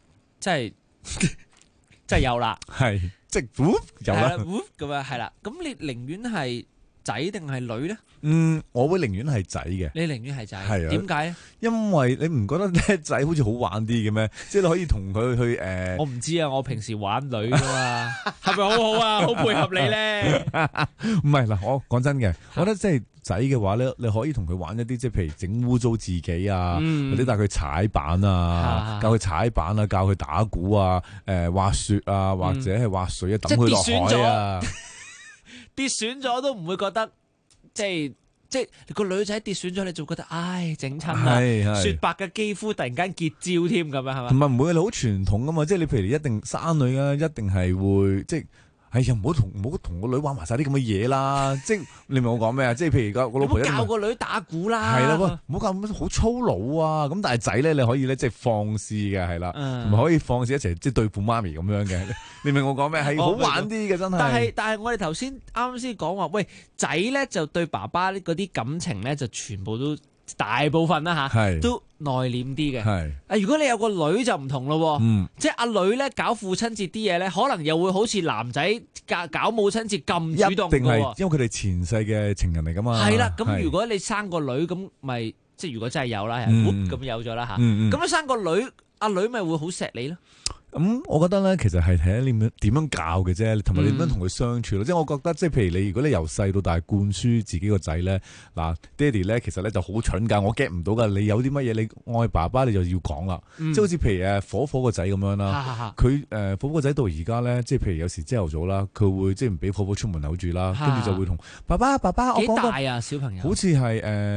有啦， 係即係有啦， 咁啊係啦。咁你寧願係仔定係女咧？ 我會寧願係仔嘅。 你寧願係仔， 係啊？ 點解？ 因為你唔覺得咧仔好似好玩啲嘅咩？即係你可以同佢去我唔知啊，我平時玩女噶嘛，係咪好好啊？好配合你咧？ 唔係嗱，我講真嘅，我覺得即係仔嘅話咧，你可以同佢玩一啲即係譬如整污糟自己啊，或者帶佢踩板啊，教佢踩板啊，教佢打鼓啊，滑雪啊，或者係滑水啊，抌佢落海啊。 跌損咗都唔會覺得，即係個女仔跌損咗，你就覺得整親啦，雪白嘅肌膚突然間結焦添咁樣係嘛？ 唔係唔會，你好傳統噶嘛，即係你譬如你一定生女啊，一定係會即係。唔好同個女玩埋晒啲咁嘅嘢啦！即係你明我講咩啊？即係譬如個老婆教個女打鼓啦， 係啦，唔好教咁好粗魯啊！咁但係仔咧，你可以咧即係放肆嘅，係啦，同埋可以放肆一齊即係對付媽咪咁樣嘅。你明我講咩？係好玩啲嘅，真係。 但係我哋頭先啱先講話，喂，仔咧就對爸爸嗰啲感情咧就全部都大部分啦嚇，都內斂啲嘅。如果你有個女就唔同咯，即係阿女咧搞父親節啲嘢咧，可能又會好似男仔搞母親節咁主動嘅。一定係，因為佢哋前世嘅情人嚟噶嘛。係啦，咁如果你生個女咁，咪即係如果真係有啦，咁有咗啦嚇。咁你生個女，阿女咪會好錫你咯。 咁我覺得咧，其實係睇下你點樣教嘅啫，同埋你點樣同佢相處咯。即係我覺得，即係譬如你，如果你由細到大灌輸自己個仔咧，嗱，爹哋咧其實咧就好蠢噶，我 get 唔到噶。你有啲乜嘢你愛爸爸，你就要講啦。即係好似譬如火火個仔咁樣啦，佢火火個仔到而家咧，即係譬如有時朝頭早啦，佢會即係唔俾火火出門口住啦，跟住就會同爸爸，我講過幾大啊小朋友？好似係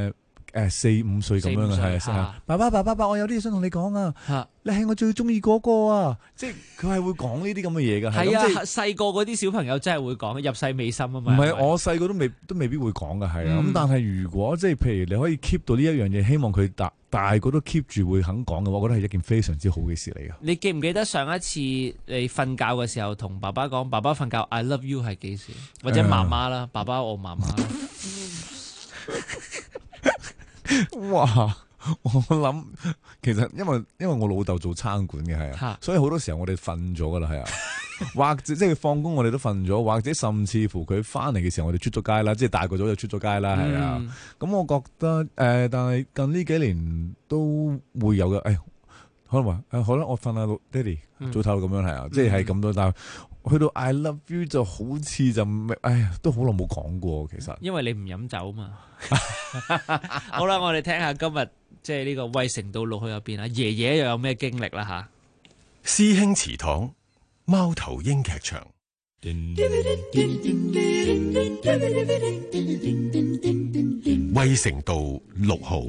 4-5歲咁樣嘅，係啊，爸爸，我有啲嘢想同你講啊，你係我最中意嗰個啊，即係佢係會講呢啲咁嘅嘢㗎。 係啊，細個嗰啲小朋友真係會講，入世未深啊嘛。 唔係，我細個都未必會講㗎，係啊。咁但係如果即係譬如你可以 keep 到呢一樣嘢，希望佢大個都 keep 住會肯講嘅話，我覺得係一件非常之好嘅事嚟㗎。 你記唔記得上一次你瞓覺嘅時候同爸爸講，爸爸瞓覺 I love you 係幾時？或者媽媽啦，爸爸我媽媽。 哇！我諗其實因為我老豆做餐館嘅係啊，所以好多時候我哋瞓咗噶啦係啊，或者即係放工我哋都瞓咗，或者甚至乎佢翻嚟嘅時候我哋出咗街啦，即係大個咗就出咗街啦係啊。咁我覺得但係近呢幾年都會有嘅，可能話好啦，我瞓下爹哋早唞咁樣係啊，即係咁多，但係去到 I love you 就好似就都好耐冇講過其實， 因為你唔飲酒嘛。好啦，我哋聽下今日即係呢個衛城道6號入邊啊，爺爺又有咩經歷啦吓？ 師兄祠堂貓頭鷹劇場。衛城道6號。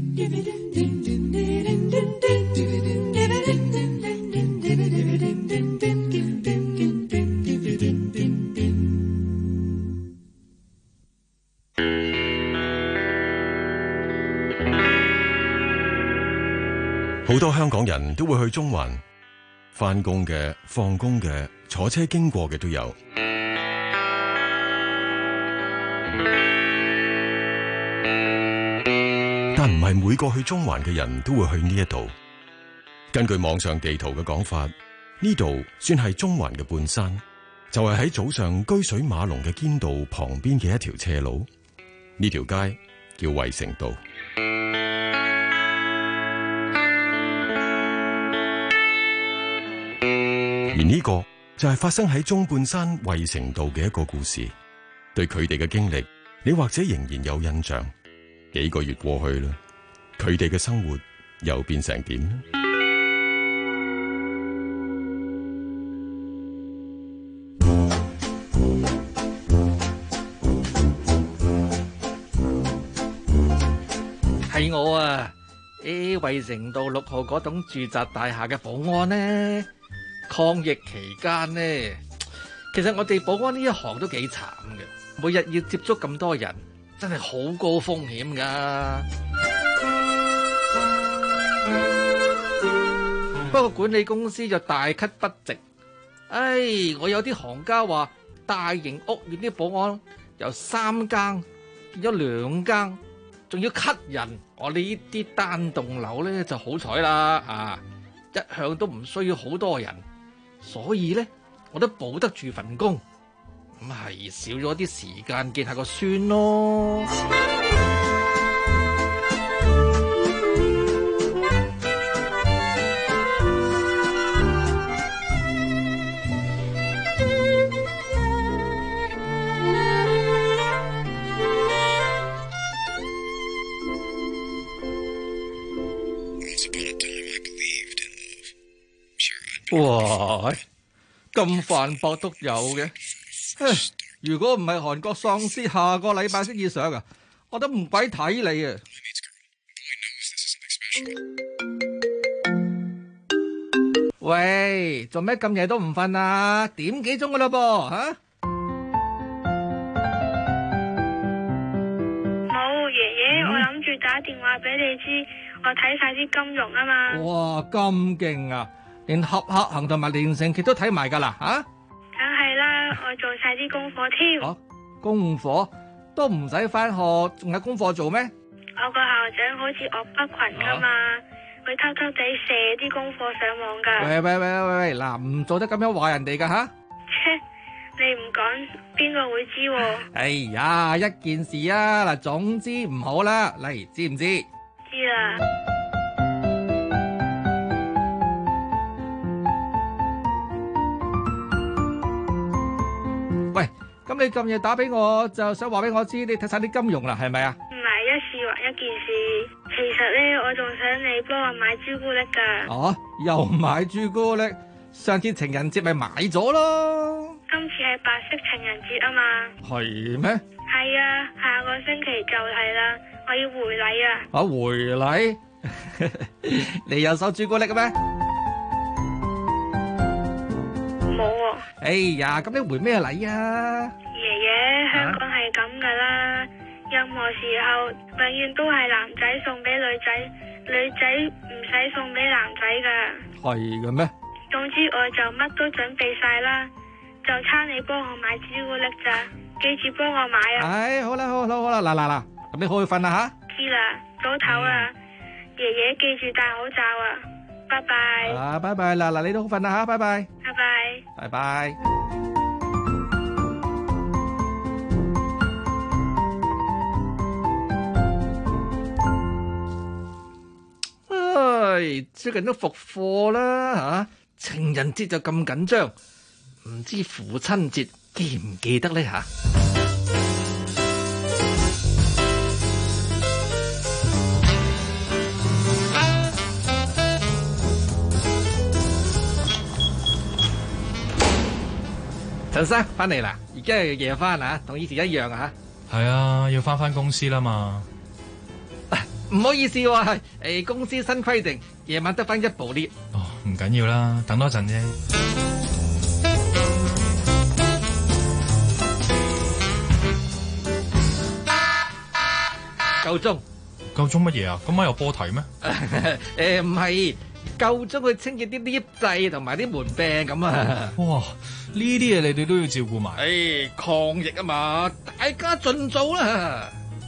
好多香港人都會去中環，返工嘅、放工嘅、坐車經過嘅都有。但唔係每個去中環嘅人都會去呢一度。根據網上地圖嘅講法，呢度算係中環嘅半山，就係喺早上車水馬龍嘅堅道旁邊嘅一條斜路。呢條街叫衛城道。而呢個就係發生喺中半山衛城道嘅一個故事。對佢哋嘅經歷，你或者仍然有印象。幾個月過去啦，佢哋嘅生活又變成點呢？ 係我啊！衛城道6號嗰棟住宅大廈嘅保安呢？抗疫期間呢，其實我哋保安呢一行都幾慘嘅，每日要接觸咁多人，真係好高風險噶。不過管理公司就大咳不值。我有啲行家話，大型屋苑啲保安由3更變咗2更，仲要咳人。我哋呢啲單棟樓咧就好彩啦，一向都唔需要好多人。所以咧，我都保得住份工，咁係少咗啲時間見下個孫咯。哇！咁泛博都有嘅，如果唔係韓國喪屍下個禮拜先至上啊，我都唔鬼睇你啊！喂，做咩咁夜都唔瞓啊？點幾鐘噶啦噃吓？ 冇，爺爺，我諗住打電話俾你知，我睇晒啲金融啊嘛。 哇，咁勁啊！連俠客行同埋連城劇都睇埋噶啦，吓！ 梗係啦，我做晒啲功課添。 功課都唔使翻學，仲有功課做咩？ 我個校長好似岳不群噶嘛，佢偷偷地射啲功課上網噶。 喂，嗱，唔做得咁樣話人哋噶吓！ 你唔講，邊個會知喎？ 哎呀，一件事啊，嗱，總之唔好啦，嚟，知唔知？ 知啦。 喂，咁你咁夜打俾我，就想話俾我知你睇晒啲金融啦，係咪啊？ 唔係一事或一件事，其實咧我仲想你幫我買朱古力噶。 又買朱古力？上次情人節咪買咗咯。 今次係白色情人節啊嘛。 係咩？ 係啊，下個星期就係啦， 我要回禮啊！ 回禮？你有收朱古力嘅咩？ 冇喎。 哎呀，咁你回咩禮啊？ 爺爺，香港係咁噶啦，任何時候永遠都係男仔送俾女仔，女仔唔使送俾男仔噶。 係嘅咩？ 總之我就乜都準備晒啦，就差你幫我買朱古力咋，記住幫我買啊！ 唉，好啦，嗱，咁你好去瞓啦吓。 知啦，早唞啊，爺爺記住戴口罩啊，拜拜。 拜拜，嗱，你都好瞓啦吓，拜拜。 拜拜。 拜拜。唉，最近都復課啦吓，情人節就咁緊張，唔知父親節記唔記得呢吓？陳生翻嚟啦，而家係夜翻啊，同以前一樣啊吓。 係啊，要翻公司啦嘛。 唔好意思喎，公司新規定，夜晚得翻一部 lift。 哦，唔緊要啦，等多陣啫。 夠鐘。 夠鐘乜嘢啊？今晚有波睇咩？ 唔係，夠鐘去清潔啲 lift 掣同埋啲門柄咁啊。 哇，呢啲嘢你哋都要照顧埋。 抗疫啊嘛，大家盡做啦。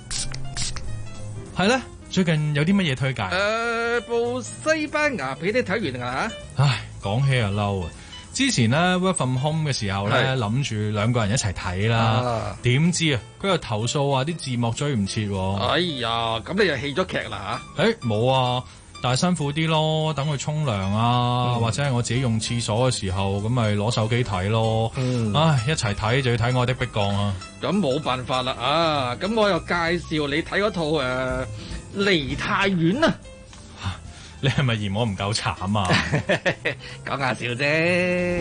係咧。最近有啲乜嘢推介？ 部西班牙俾你睇完啦嚇。唉，講起就嬲啊！之前咧 work from home 嘅時候咧，諗住兩個人一齊睇啦，點知啊，佢又投訴話啲字幕追唔切喎。 哎呀，咁你又棄咗劇啦嚇？ 冇啊，但係辛苦啲咯，等佢沖涼啊，或者係我自己用廁所嘅時候，咁咪攞手機睇咯。唉，一齊睇就要睇《愛的迫降》啊。 咁冇辦法啦啊！咁我又介紹你睇嗰套梨泰院啊！ 你係咪嫌我唔夠慘啊？ 講下笑啫。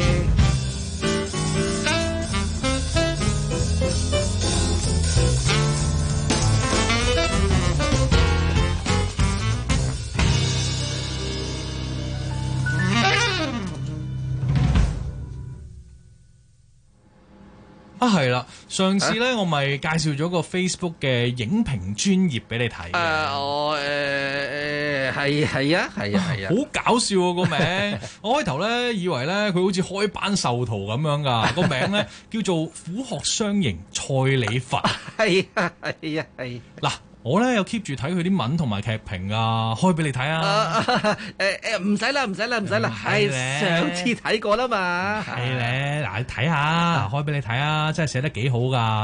係啦，上次咧我咪介紹咗個 Facebook 嘅影評專頁俾你睇嘅。 係啊， 好搞笑喎個名。我開頭咧以為咧佢好似開班授徒咁樣噶，個名咧叫做虎鶴雙形蔡李佛。 係。 嗱。我咧有 keep 住睇佢啲文同埋劇評啊，開俾你睇啊！ 唔使啦，係上次睇過啦嘛。 係咧，嗱你睇下，開俾你睇啊，真係寫得幾好噶。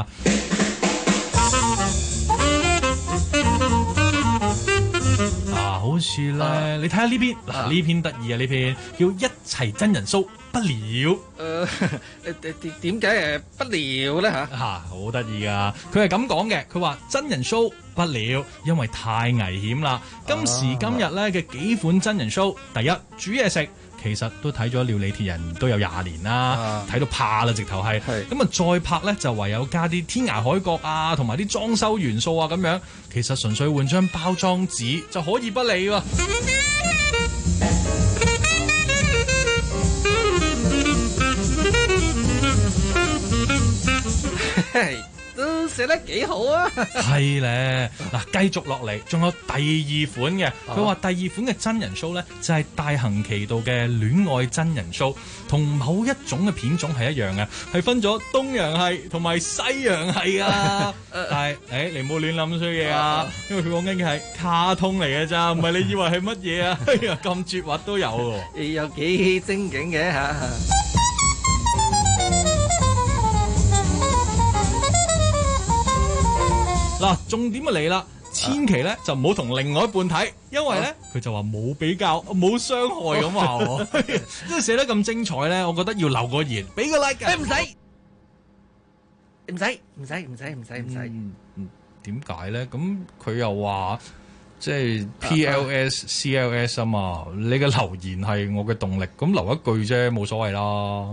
好似咧，你睇下呢篇，嗱呢篇得意啊，呢篇叫一齊真人 show 不了。 點解不了咧吓？ 好得意噶，佢係咁講嘅，佢話真人 show 不了，因為太危險啦。今時今日咧嘅幾款真人 show，第一煮嘢食。其實都睇咗《料理鐵人》都有20年啦，睇到怕啦，直頭係。咁啊，再拍咧就唯有加啲天涯海角啊，同埋啲裝修元素啊咁樣。其實純粹換張包裝紙就可以不理喎。 都寫得幾好啊！ 係咧，嗱，繼續落嚟，仲有第二款嘅。佢話第二款嘅真人 show 咧，就係大行其道嘅戀愛真人 show， 同某一種嘅片種係一樣嘅，係分咗東洋系同埋西洋系啊。但係，你唔好亂諗衰嘢啊，因為佢講緊嘅係卡通嚟嘅咋，唔係你以為係乜嘢啊？哎呀，咁絕核都有喎， 有幾精警嘅嚇。 嗱，重點就嚟啦，千祈咧就唔好同另外一半睇，因為咧佢就話冇比較、冇傷害咁話喎，即係寫得咁精彩咧，我覺得要留個言，俾個 like 㗎。 唔使。 點解咧？咁佢又話即係 PLS、CLS 啊嘛，你嘅留言係我嘅動力，咁留一句啫，冇所謂啦。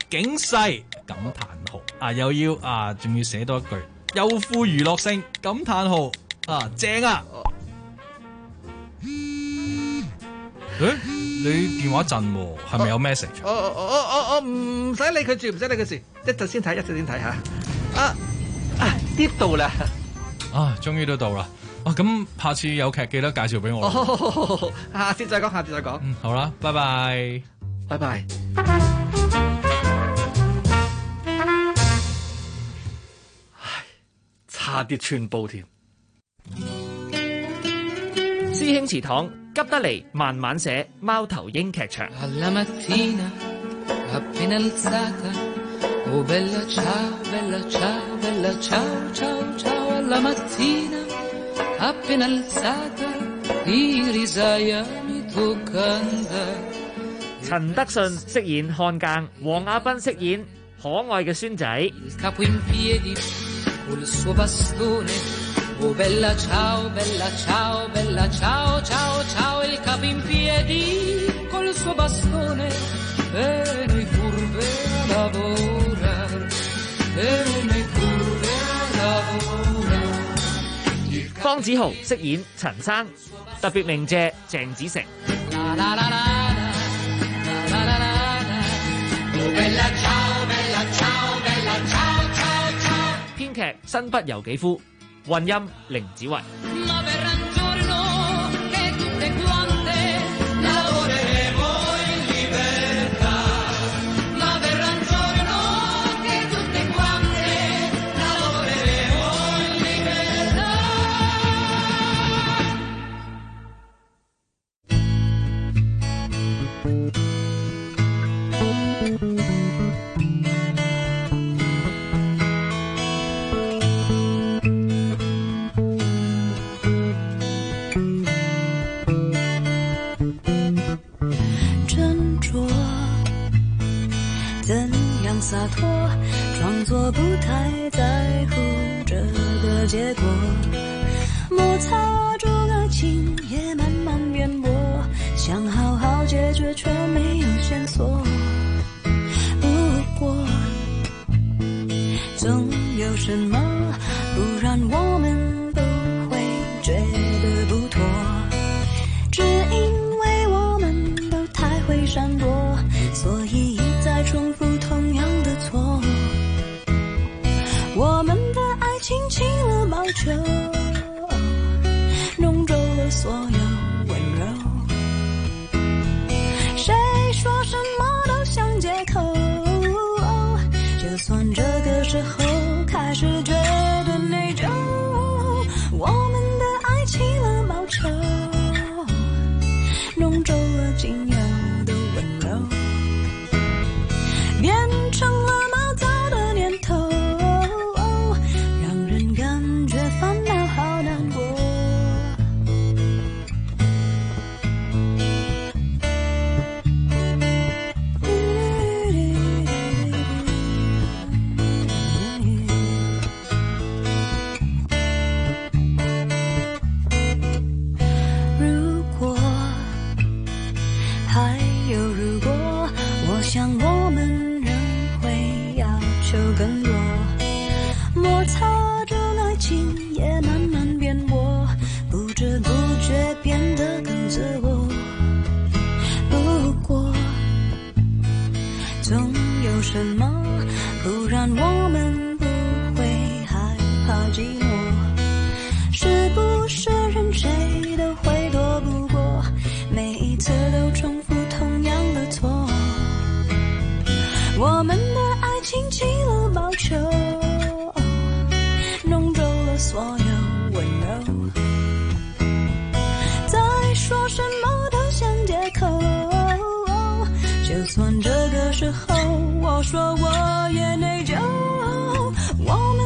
警世感嘆號啊，又要啊，仲要寫多一句又富娛樂性感嘆號啊，正啊！你電話震喎，係咪有 message？ 我唔使理佢住，唔使理佢住，一陣先睇下。跌到啦！ 啊，終於都到啦！啊，咁下次有劇記得介紹俾我。 好，下次再講。 好啦，拜拜。 拜拜。唉，差啲穿煲添。 師兄祠堂急得嚟，慢慢寫貓頭鷹劇場。陳德信飾演看更，黃亞斌飾演可愛嘅孫仔。方子豪飾演陳生，特別鳴謝鄭子誠。編劇新不由己夫，混音凌子維。 洒脱，装作不太在乎这个结果，摩擦着爱情也慢慢变薄，想好好解决却没有线索。不过总有什么不让我们都会觉得不妥，只因为我们都太会闪躲，所以一再重复同样的错。我们的爱情起了毛球，弄皱了所有温柔，谁说什么都像借口，就算这个时候开始觉得内疚，我们的爱起了毛球，弄皱了仅有的温柔，变成了毛躁的念头，让人感觉烦恼好难过。如果还有如果，我想我们仍会要求更多，摩擦着爱情也慢慢变薄，不知不觉变得更自我。不过总有什么不让我们不会害怕寂寞，是不是任谁都会躲不过，每一次都重复同样的错。我们的爱情起了毛球，弄皱了所有温柔，再说什么都像借口，就算这个时候我说我也内疚，我们